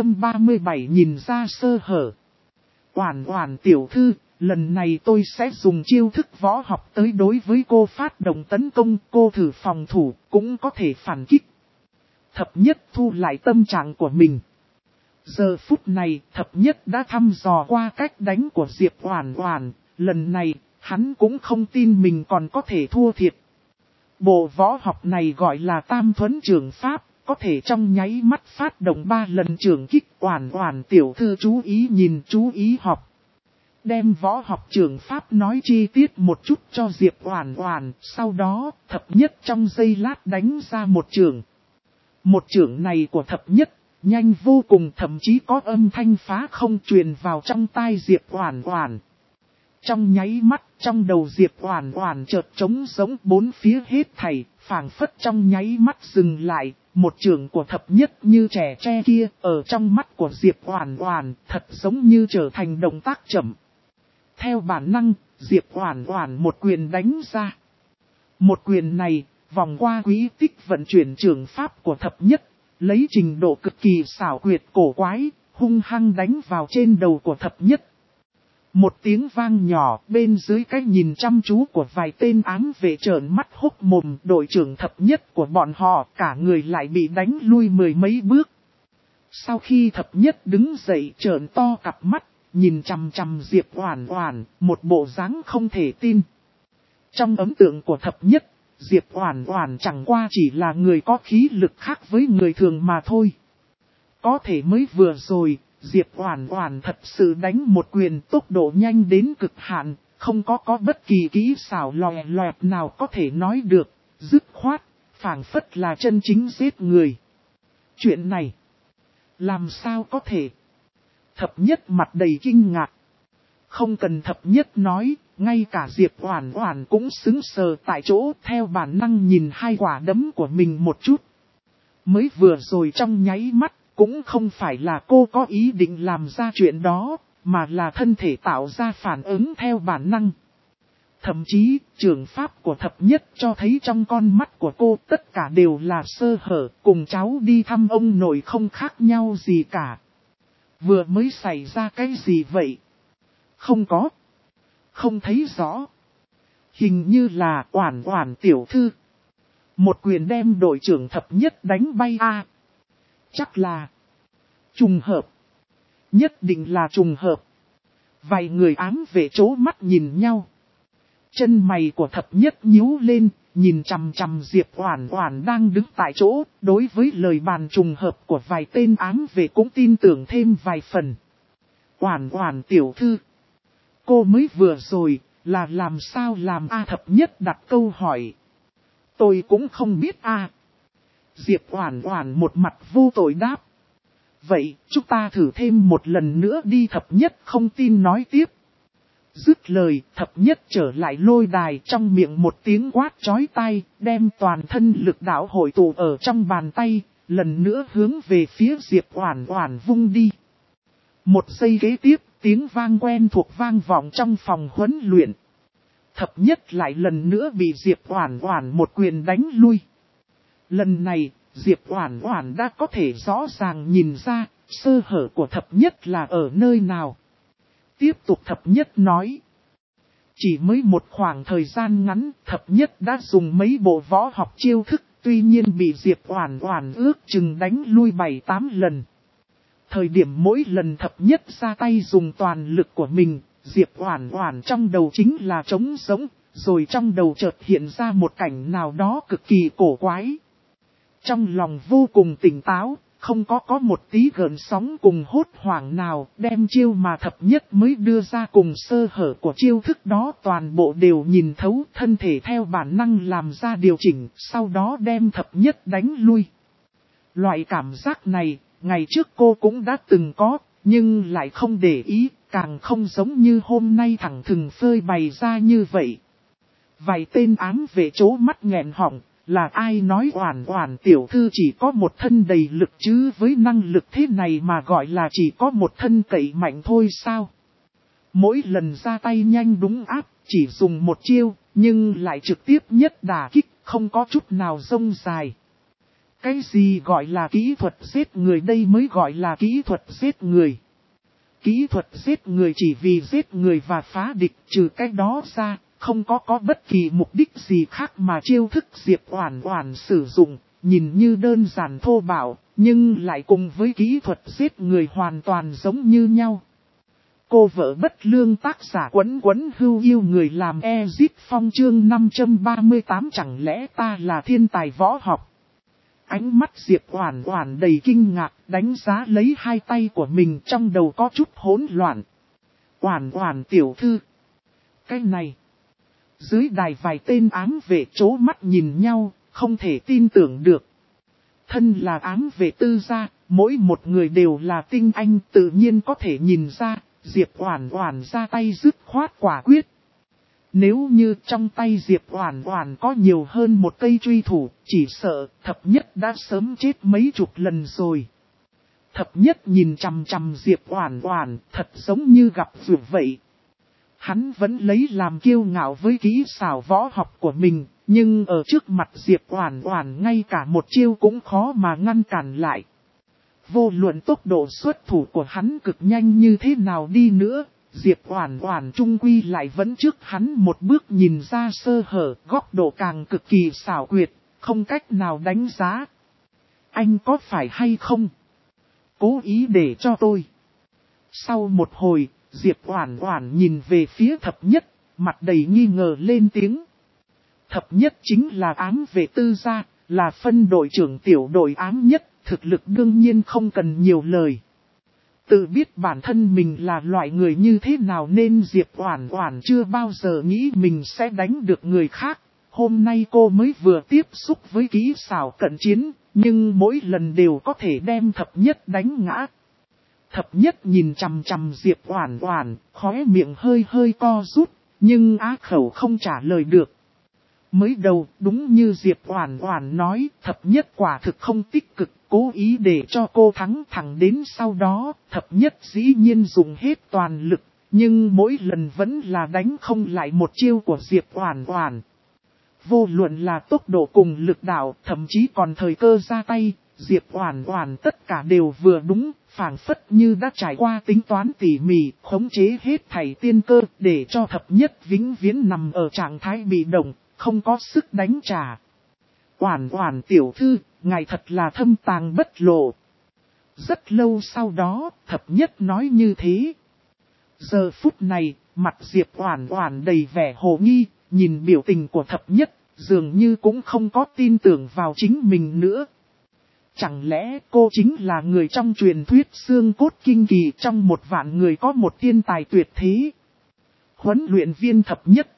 Speaker 1: 537 nhìn ra sơ hở. Oản Oản tiểu thư, lần này tôi sẽ dùng chiêu thức võ học tới đối với cô phát động tấn công, cô thử phòng thủ, cũng có thể phản kích. Thập nhất thu lại tâm trạng của mình. Giờ phút này, thập nhất đã thăm dò qua cách đánh của Diệp Oản Oản, lần này, hắn cũng không tin mình còn có thể thua thiệt. Bộ võ học này gọi là Tam Thuấn Trường Pháp, có thể trong nháy mắt phát động 3 lần trường kích. Oản Oản tiểu thư chú ý nhìn, chú ý học. Đem võ học trường Pháp nói chi tiết một chút cho Diệp Oản Oản, sau đó, thập nhất trong giây lát đánh ra một chưởng. Một chưởng này của thập nhất, nhanh vô cùng, thậm chí có âm thanh phá không truyền vào trong tai Diệp Oản Oản. Trong nháy mắt, trong đầu Diệp Oản Oản chợt trống rỗng, bốn phía hết thảy, phảng phất trong nháy mắt dừng lại, một chưởng của thập nhất như trẻ tre kia, ở trong mắt của Diệp Oản Oản, thật giống như trở thành động tác chậm. Theo bản năng, Diệp Oản Oản một quyền đánh ra. Một quyền này, vòng qua quỹ tích vận chuyển trường pháp của thập nhất, lấy trình độ cực kỳ xảo quyệt cổ quái, hung hăng đánh vào trên đầu của thập nhất. Một tiếng vang nhỏ, bên dưới cái nhìn chăm chú của vài tên ám vệ trợn mắt hốc mồm, đội trưởng thập nhất của bọn họ, cả người lại bị đánh lui mười mấy bước. Sau khi thập nhất đứng dậy trợn to cặp mắt, nhìn chằm chằm Diệp Oản Oản, một bộ dáng không thể tin. Trong ấn tượng của thập nhất, Diệp Oản Oản chẳng qua chỉ là người có khí lực khác với người thường mà thôi. Có thể mới vừa rồi, Diệp Oản Oản thật sự đánh một quyền tốc độ nhanh đến cực hạn, không có bất kỳ kỹ xảo lòe loẹt nào có thể nói được, dứt khoát, phảng phất là chân chính giết người. Chuyện này, làm sao có thể? Thập nhất mặt đầy kinh ngạc. Không cần thập nhất nói, ngay cả Diệp Oản Oản cũng sững sờ tại chỗ, theo bản năng nhìn hai quả đấm của mình một chút. Mới vừa rồi trong nháy mắt, cũng không phải là cô có ý định làm ra chuyện đó, mà là thân thể tạo ra phản ứng theo bản năng. Thậm chí, trường pháp của thập nhất cho thấy trong con mắt của cô tất cả đều là sơ hở, cùng cháu đi thăm ông nội không khác nhau gì cả. Vừa mới xảy ra cái gì vậy? Không có. Không thấy rõ. Hình như là Oản Oản tiểu thư. Một quyền đem đội trưởng thập nhất đánh bay a. Chắc là trùng hợp. Nhất định là trùng hợp. Vài người ám vệ trố mắt nhìn nhau. Chân mày của thập nhất nhíu lên, nhìn chằm chằm Diệp Oản Oản đang đứng tại chỗ, đối với lời bàn trùng hợp của vài tên ám vệ cũng tin tưởng thêm vài phần. Oản Oản tiểu thư, cô mới vừa rồi, là làm sao làm a? Thập nhất đặt câu hỏi. Tôi cũng không biết a. Diệp Oản Oản một mặt vô tội đáp. Vậy, chúng ta thử thêm một lần nữa đi. Thập nhất không tin nói tiếp. Dứt lời, thập nhất trở lại lôi đài, trong miệng một tiếng quát chói tai, đem toàn thân lực đạo hội tụ ở trong bàn tay, lần nữa hướng về phía Diệp Oản Oản vung đi. Một giây kế tiếp, tiếng vang quen thuộc vang vọng trong phòng huấn luyện. Thập nhất lại lần nữa bị Diệp Oản Oản một quyền đánh lui. Lần này, Diệp Oản Oản đã có thể rõ ràng nhìn ra, sơ hở của thập nhất là ở nơi nào. Tiếp tục thập nhất nói. Chỉ mới một khoảng thời gian ngắn, thập nhất đã dùng mấy bộ võ học chiêu thức, tuy nhiên bị Diệp Oản Oản ước chừng đánh lui 7-8 lần. Thời điểm mỗi lần thập nhất ra tay dùng toàn lực của mình, Diệp Oản Oản trong đầu chính là trống rỗng, rồi trong đầu chợt hiện ra một cảnh nào đó cực kỳ cổ quái. Trong lòng vô cùng tỉnh táo, không có một tí gợn sóng cùng hốt hoảng nào, đem chiêu mà thập nhất mới đưa ra cùng sơ hở của chiêu thức đó toàn bộ đều nhìn thấu, thân thể theo bản năng làm ra điều chỉnh, sau đó đem thập nhất đánh lui. Loại cảm giác này, ngày trước cô cũng đã từng có, nhưng lại không để ý, càng không giống như hôm nay thẳng thừng phơi bày ra như vậy. Vài tên ám vệ trố mắt nghẹn họng, là ai nói Oản Oản tiểu thư chỉ có một thân đầy lực chứ, với năng lực thế này mà gọi là chỉ có một thân cậy mạnh thôi sao? Mỗi lần ra tay nhanh đúng áp, chỉ dùng một chiêu, nhưng lại trực tiếp nhất đả kích, không có chút nào rông dài. Cái gì gọi là kỹ thuật giết người đây mới gọi là kỹ thuật giết người. Kỹ thuật giết người chỉ vì giết người và phá địch, trừ cái đó ra, không có bất kỳ mục đích gì khác mà chiêu thức Diệp Oản Oản sử dụng, nhìn như đơn giản thô bạo, nhưng lại cùng với kỹ thuật giết người hoàn toàn giống như nhau. Cô vợ bất lương tác giả Quấn Quấn Hưu yêu người làm Ezit Phong chương 538 chẳng lẽ ta là thiên tài võ học. Ánh mắt Diệp Oản Oản đầy kinh ngạc, đánh giá lấy hai tay của mình trong đầu có chút hỗn loạn. Oản Oản tiểu thư. Cái này. Dưới đài vài tên ám vệ trố mắt nhìn nhau, không thể tin tưởng được. Thân là ám vệ tư gia, mỗi một người đều là tinh anh tự nhiên có thể nhìn ra, Diệp Oản Oản ra tay dứt khoát quả quyết. Nếu như trong tay Diệp Oản Oản có nhiều hơn một cây truy thủ, chỉ sợ thập nhất đã sớm chết mấy chục lần rồi. Thập nhất nhìn chằm chằm Diệp Oản Oản, thật giống như gặp duyên vậy. Hắn vẫn lấy làm kiêu ngạo với kỹ xảo võ học của mình, nhưng ở trước mặt Diệp Oản Oản ngay cả một chiêu cũng khó mà ngăn cản lại. Vô luận tốc độ xuất thủ của hắn cực nhanh như thế nào đi nữa, Diệp Oản Oản trung quy lại vẫn trước hắn một bước nhìn ra sơ hở, góc độ càng cực kỳ xảo quyệt, không cách nào đánh giá. Anh có phải hay không? Cố ý để cho tôi. Sau một hồi, Diệp Oản Oản nhìn về phía thập nhất, mặt đầy nghi ngờ lên tiếng. Thập nhất chính là ám vệ tư gia, là phân đội trưởng tiểu đội ám nhất, thực lực đương nhiên không cần nhiều lời. Tự biết bản thân mình là loại người như thế nào nên Diệp Oản Oản chưa bao giờ nghĩ mình sẽ đánh được người khác. Hôm nay cô mới vừa tiếp xúc với kỹ xảo cận chiến, nhưng mỗi lần đều có thể đem thập nhất đánh ngã. Thập nhất nhìn chằm chằm Diệp Oản Oản, khóe miệng hơi hơi co rút, nhưng á khẩu không trả lời được. Mới đầu, đúng như Diệp Oản Oản nói, thập nhất quả thực không tích cực, cố ý để cho cô thắng thẳng đến sau đó, thập nhất dĩ nhiên dùng hết toàn lực, nhưng mỗi lần vẫn là đánh không lại một chiêu của Diệp Oản Oản. Vô luận là tốc độ cùng lực đạo, thậm chí còn thời cơ ra tay, Diệp Oản Oản tất cả đều vừa đúng, phảng phất như đã trải qua tính toán tỉ mỉ, khống chế hết thảy tiên cơ, để cho thập nhất vĩnh viễn nằm ở trạng thái bị động, không có sức đánh trả. Oản Oản tiểu thư, ngài thật là thâm tàng bất lộ. Rất lâu sau đó, thập nhất nói như thế. Giờ phút này, mặt Diệp Oản Oản đầy vẻ hồ nghi, nhìn biểu tình của thập nhất, dường như cũng không có tin tưởng vào chính mình nữa. Chẳng lẽ cô chính là người trong truyền thuyết xương cốt kinh kỳ trong một vạn người có một thiên tài tuyệt thế? Huấn luyện viên thập nhất.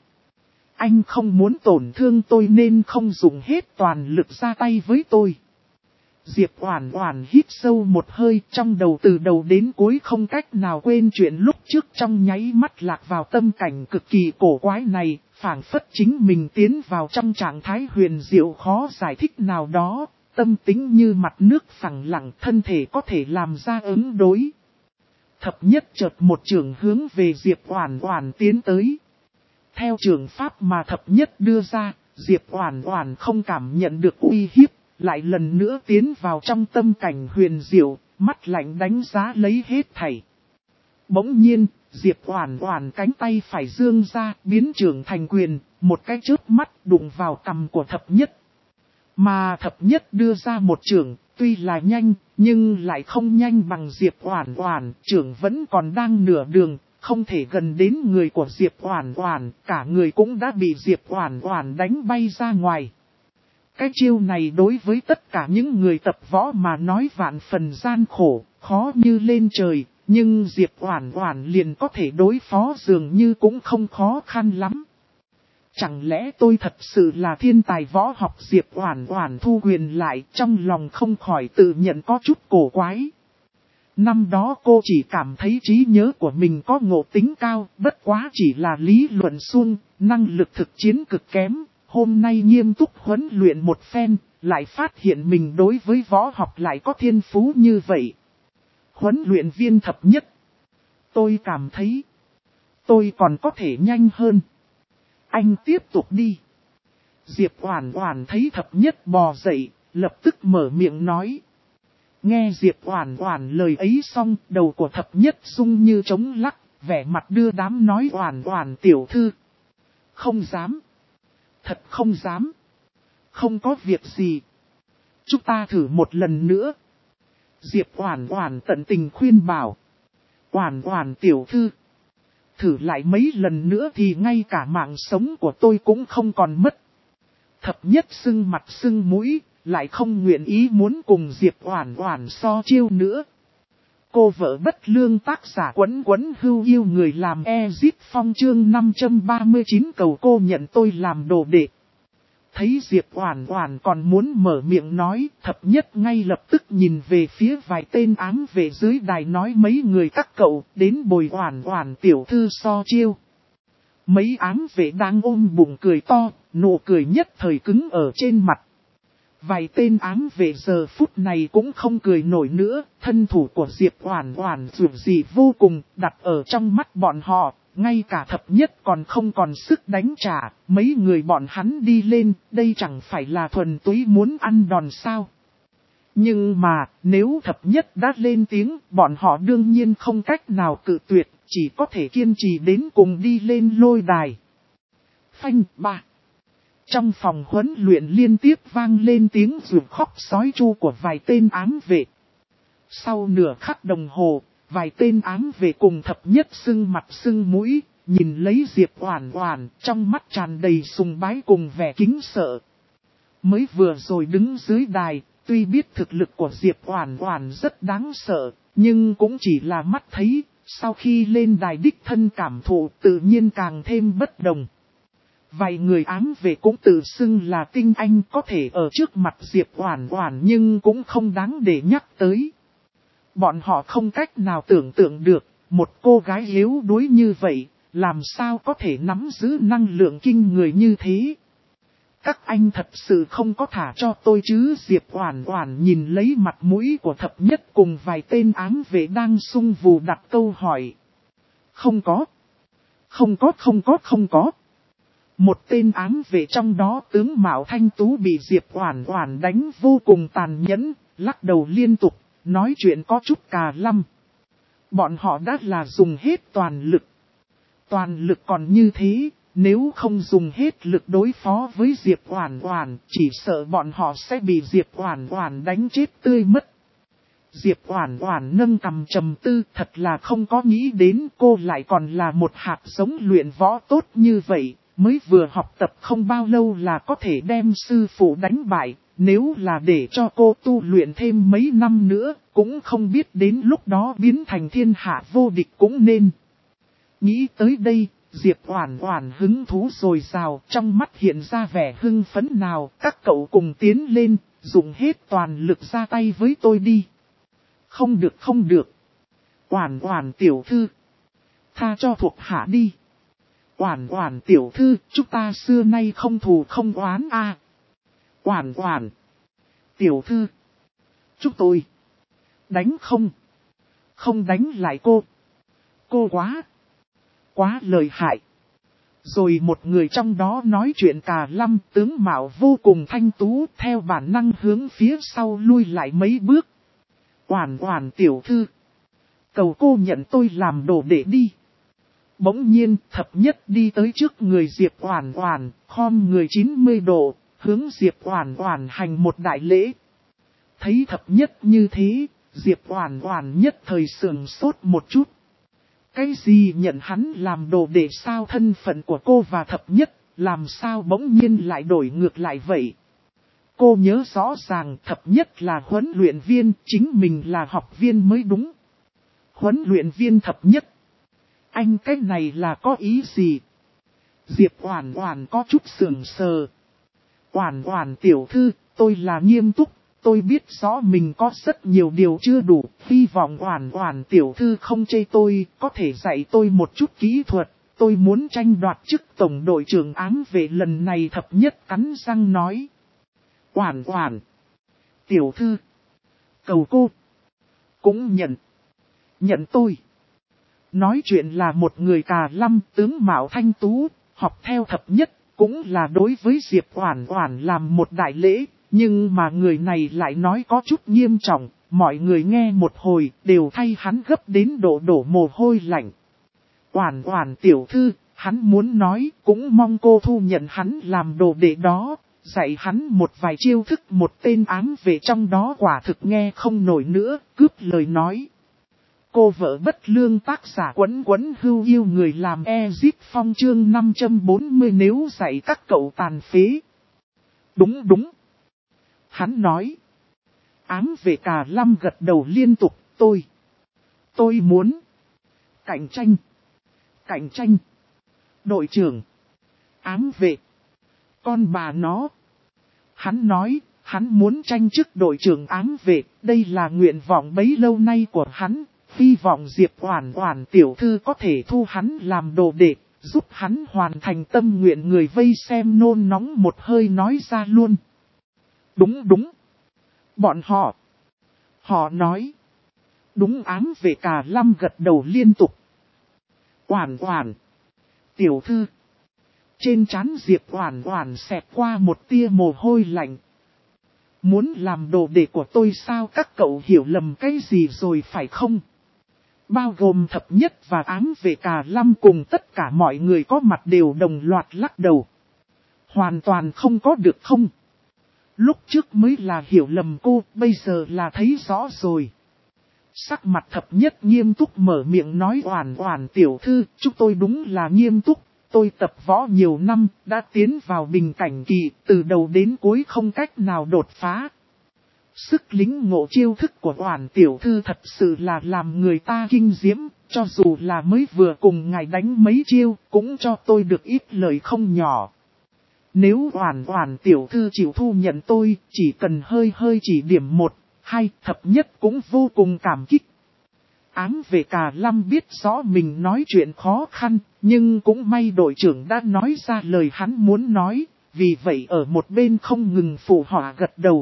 Speaker 1: Anh không muốn tổn thương tôi nên không dùng hết toàn lực ra tay với tôi. Diệp Oản Oản hít sâu một hơi, trong đầu từ đầu đến cuối không cách nào quên chuyện lúc trước, trong nháy mắt lạc vào tâm cảnh cực kỳ cổ quái này, phảng phất chính mình tiến vào trong trạng thái huyền diệu khó giải thích nào đó, tâm tính như mặt nước phẳng lặng, thân thể có thể làm ra ứng đối. Thập nhất chợt một trường hướng về Diệp Oản Oản tiến tới. Theo trường pháp mà thập nhất đưa ra, Diệp Oản Oản không cảm nhận được uy hiếp, lại lần nữa tiến vào trong tâm cảnh huyền diệu, mắt lạnh đánh giá lấy hết thảy. Bỗng nhiên, Diệp Oản Oản cánh tay phải dương ra, biến trưởng thành quyền, một cái chớp mắt đụng vào cằm của thập nhất. Mà thập nhất đưa ra một chưởng, tuy là nhanh, nhưng lại không nhanh bằng Diệp Oản Oản, chưởng vẫn còn đang nửa đường, không thể gần đến người của Diệp Oản Oản, cả người cũng đã bị Diệp Oản Oản đánh bay ra ngoài. Cái chiêu này đối với tất cả những người tập võ mà nói vạn phần gian khổ, khó như lên trời, nhưng Diệp Oản Oản liền có thể đối phó dường như cũng không khó khăn lắm. Chẳng lẽ tôi thật sự là thiên tài võ học? Diệp Oản Oản thu quyền lại, trong lòng không khỏi tự nhận có chút cổ quái. Năm đó cô chỉ cảm thấy trí nhớ của mình có ngộ tính cao, bất quá chỉ là lý luận suông, năng lực thực chiến cực kém. Hôm nay nghiêm túc huấn luyện một phen, lại phát hiện mình đối với võ học lại có thiên phú như vậy. Huấn luyện viên thập nhất. Tôi cảm thấy, tôi còn có thể nhanh hơn. Anh tiếp tục đi. Diệp Oản Oản thấy thập nhất bò dậy, lập tức mở miệng nói. Nghe Diệp Oản Oản lời ấy xong, đầu của thập nhất rung như trống lắc, vẻ mặt đưa đám nói Oản Oản tiểu thư. Không dám. Thật không dám. Không có việc gì. Chúng ta thử một lần nữa. Diệp Oản Oản tận tình khuyên bảo. Oản Oản tiểu thư. Thử lại mấy lần nữa thì ngay cả mạng sống của tôi cũng không còn mất. Thập nhất sưng mặt sưng mũi, lại không nguyện ý muốn cùng Diệp Oản Oản so chiêu nữa. Cô vợ bất lương tác giả Quấn Quấn Hưu yêu người làm Ezit Phong chương 539 cầu cô nhận tôi làm đồ đệ. Thấy Diệp Oản Oản còn muốn mở miệng nói, thập nhất ngay lập tức nhìn về phía vài tên ám vệ dưới đài nói mấy người các cậu đến bồi Oản Oản tiểu thư so chiêu. Mấy ám vệ đang ôm bụng cười to, nụ cười nhất thời cứng ở trên mặt. Vài tên ám vệ giờ phút này cũng không cười nổi nữa, thân thủ của Diệp Oản Oản dù gì vô cùng, đặt ở trong mắt bọn họ, ngay cả thập nhất còn không còn sức đánh trả, mấy người bọn hắn đi lên, đây chẳng phải là thuần túy muốn ăn đòn sao. Nhưng mà, nếu thập nhất đã lên tiếng, bọn họ đương nhiên không cách nào cự tuyệt, chỉ có thể kiên trì đến cùng đi lên lôi đài. Phanh ba. Trong phòng huấn luyện liên tiếp vang lên tiếng rủa khóc sói chu của vài tên ám vệ. Sau nửa khắc đồng hồ, vài tên ám vệ cùng thập nhất sưng mặt sưng mũi, nhìn lấy Diệp Oản Oản, trong mắt tràn đầy sùng bái cùng vẻ kính sợ. Mới vừa rồi đứng dưới đài, tuy biết thực lực của Diệp Oản Oản rất đáng sợ, nhưng cũng chỉ là mắt thấy, sau khi lên đài đích thân cảm thụ tự nhiên càng thêm bất đồng. Vài người ám vệ cũng tự xưng là tinh anh có thể ở trước mặt Diệp Oản Oản nhưng cũng không đáng để nhắc tới. Bọn họ không cách nào tưởng tượng được, một cô gái yếu đuối như vậy, làm sao có thể nắm giữ năng lượng kinh người như thế. Các anh thật sự không có thả cho tôi chứ? Diệp Oản Oản nhìn lấy mặt mũi của thập nhất cùng vài tên ám vệ đang sung vù đặt câu hỏi. Không có. Không có. Một tên ám vệ trong đó tướng Mạo Thanh Tú bị Diệp Oản Oản đánh vô cùng tàn nhẫn, lắc đầu liên tục, nói chuyện có chút cà lăm. Bọn họ đã là dùng hết toàn lực. Toàn lực còn như thế, nếu không dùng hết lực đối phó với Diệp Oản Oản, chỉ sợ bọn họ sẽ bị Diệp Oản Oản đánh chết tươi mất. Diệp Oản Oản nâng cằm trầm tư, thật là không có nghĩ đến cô lại còn là một hạt giống luyện võ tốt như vậy. Mới vừa học tập không bao lâu là có thể đem sư phụ đánh bại, nếu là để cho cô tu luyện thêm mấy năm nữa, cũng không biết đến lúc đó biến thành thiên hạ vô địch cũng nên. Nghĩ tới đây, Diệp Oản Oản hứng thú dồi dào, trong mắt hiện ra vẻ hưng phấn nào, các cậu cùng tiến lên, dùng hết toàn lực ra tay với tôi đi. Không được. Oản Oản tiểu thư, tha cho thuộc hạ đi. Oản Oản tiểu thư, chúng ta xưa nay không thù không oán a. Oản Oản tiểu thư, chúng tôi đánh không đánh lại cô. Cô quá lợi hại. Rồi một người trong đó nói chuyện cà lăm, tướng mạo vô cùng thanh tú, theo bản năng hướng phía sau lui lại mấy bước. Oản Oản tiểu thư, cầu cô nhận tôi làm đồ đệ đi. Bỗng nhiên thập nhất đi tới trước người Diệp Oản Oản, khom người 90 độ, hướng Diệp Oản Oản hành một đại lễ. Thấy thập nhất như thế, Diệp Oản Oản nhất thời sững sốt một chút. Cái gì nhận hắn làm đồ đệ sao? Thân phận của cô và thập nhất, làm sao bỗng nhiên lại đổi ngược lại vậy? Cô nhớ rõ ràng thập nhất là huấn luyện viên, chính mình là học viên mới đúng. Huấn luyện viên thập nhất. Anh cái này là có ý gì? Diệp Oản Oản có chút sững sờ. Oản Oản tiểu thư, tôi là nghiêm túc, tôi biết rõ mình có rất nhiều điều chưa đủ, hy vọng Oản Oản tiểu thư không chê tôi, có thể dạy tôi một chút kỹ thuật, tôi muốn tranh đoạt chức tổng đội trưởng ám vệ lần này. Thập nhất cắn răng nói. Oản Oản tiểu thư, cầu cô cũng nhận tôi. Nói chuyện là một người cà lăm, tướng mạo thanh tú, học theo thập nhất, cũng là đối với Diệp Oản Oản làm một đại lễ, nhưng mà người này lại nói có chút nghiêm trọng, mọi người nghe một hồi đều thay hắn gấp đến độ đổ mồ hôi lạnh. Oản Oản tiểu thư, hắn muốn nói, cũng mong cô thu nhận hắn làm đồ đệ đó, dạy hắn một vài chiêu thức. Một tên ám vệ trong đó quả thực nghe không nổi nữa, cướp lời nói. Cô vợ bất lương tác giả Quấn Quấn Hưu Yêu Người làm Ezip Phong chương 540 nếu dạy các cậu tàn phế. Đúng. Hắn nói. Ám vệ cà lăm gật đầu liên tục. Tôi muốn. Cạnh tranh. Đội trưởng. Ám vệ. Con bà nó. Hắn nói, hắn muốn tranh chức đội trưởng ám vệ. Đây là nguyện vọng bấy lâu nay của hắn. Hy vọng Diệp Oản Oản tiểu thư có thể thu hắn làm đồ đệ, giúp hắn hoàn thành tâm nguyện. Người vây xem nôn nóng một hơi nói ra luôn. Đúng. Bọn họ nói. Đúng. Ám vệ cà lăm gật đầu liên tục. Oản Oản tiểu thư. Trên trán Diệp Oản Oản xẹt qua một tia mồ hôi lạnh. Muốn làm đồ đệ của tôi sao? Các cậu hiểu lầm cái gì rồi phải không? Bao gồm thập nhất và ám vệ cà lăm cùng tất cả mọi người có mặt đều đồng loạt lắc đầu. Hoàn toàn không có được không? Lúc trước mới là hiểu lầm cô, bây giờ là thấy rõ rồi. Sắc mặt thập nhất nghiêm túc mở miệng nói. Oản Oản tiểu thư, chúng tôi đúng là nghiêm túc. Tôi tập võ nhiều năm, đã tiến vào bình cảnh kỳ, từ đầu đến cuối không cách nào đột phá. Sức lính ngộ chiêu thức của Oản tiểu thư thật sự là làm người ta kinh diễm, cho dù là mới vừa cùng ngài đánh mấy chiêu, cũng cho tôi được ít lời không nhỏ. Nếu Oản Oản tiểu thư chịu thu nhận tôi, chỉ cần hơi chỉ điểm 1, 2, thập nhất cũng vô cùng cảm kích. Ám vệ cà lăm biết rõ mình nói chuyện khó khăn, nhưng cũng may đội trưởng đã nói ra lời hắn muốn nói, vì vậy ở một bên không ngừng phụ họa gật đầu.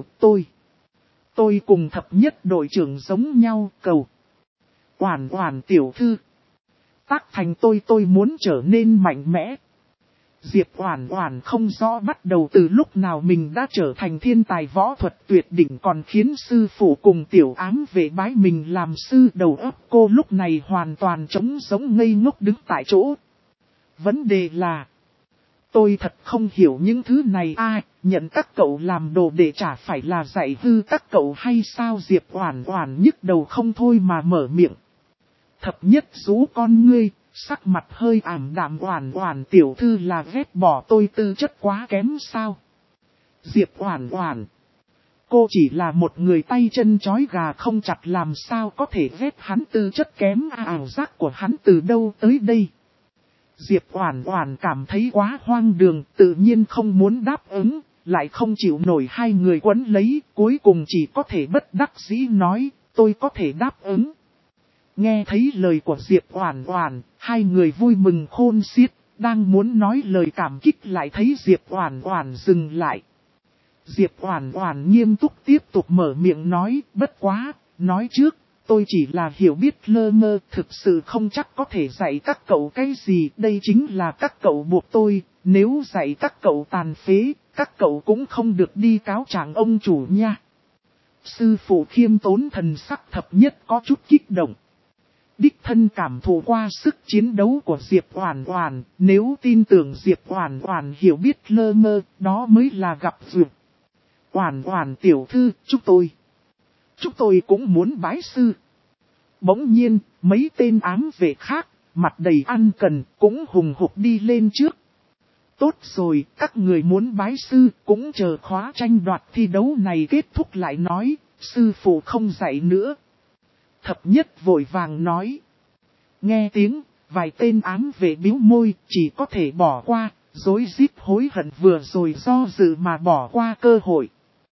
Speaker 1: Tôi cùng thập nhất đội trưởng giống nhau, cầu. Oản Oản tiểu thư. Tác thành tôi muốn trở nên mạnh mẽ. Diệp Oản Oản không rõ bắt đầu từ lúc nào mình đã trở thành thiên tài võ thuật tuyệt đỉnh, còn khiến sư phụ cùng tiểu ám vệ bái mình làm sư. Đầu óc cô lúc này hoàn toàn trống rỗng ngây ngốc đứng tại chỗ. Vấn đề là, tôi thật không hiểu những thứ này. Nhận các cậu làm đồ để chả phải là dạy hư các cậu hay sao? Diệp Oản Oản nhức đầu không thôi mà mở miệng. Thập nhất rú con ngươi, sắc mặt hơi ảm đạm. Oản Oản tiểu thư là ghét bỏ tôi tư chất quá kém sao? Diệp Oản Oản, cô chỉ là một người tay chân chói gà không chặt, làm sao có thể ghét hắn tư chất kém? Ảo giác của hắn từ đâu tới đây? Diệp Oản Oản cảm thấy quá hoang đường, tự nhiên không muốn đáp ứng, lại không chịu nổi hai người quấn lấy, cuối cùng chỉ có thể bất đắc dĩ nói, tôi có thể đáp ứng. Nghe thấy lời của Diệp Oản Oản, hai người vui mừng khôn xiết, đang muốn nói lời cảm kích lại thấy Diệp Oản Oản dừng lại. Diệp Oản Oản nghiêm túc tiếp tục mở miệng nói, bất quá, nói trước, tôi chỉ là hiểu biết lơ mơ, thực sự không chắc có thể dạy các cậu cái gì, đây chính là các cậu buộc tôi, nếu dạy các cậu tàn phế, các cậu cũng không được đi cáo trạng ông chủ nha. Sư phụ khiêm tốn thần sắc thập nhất có chút kích động. Đích thân cảm thụ qua sức chiến đấu của Diệp Oản Oản, nếu tin tưởng Diệp Oản Oản hiểu biết lơ mơ, đó mới là gặp duyên. Oản Oản tiểu thư, chúng tôi cũng muốn bái sư. Bỗng nhiên, mấy tên ám vệ khác, mặt đầy ăn cần, cũng hùng hục đi lên trước. Tốt rồi, các người muốn bái sư, cũng chờ khóa tranh đoạt thi đấu này kết thúc lại nói, sư phụ không dạy nữa. Thập nhất vội vàng nói. Nghe tiếng, vài tên ám vệ bĩu môi, chỉ có thể bỏ qua, rối rít hối hận vừa rồi do dự mà bỏ qua cơ hội.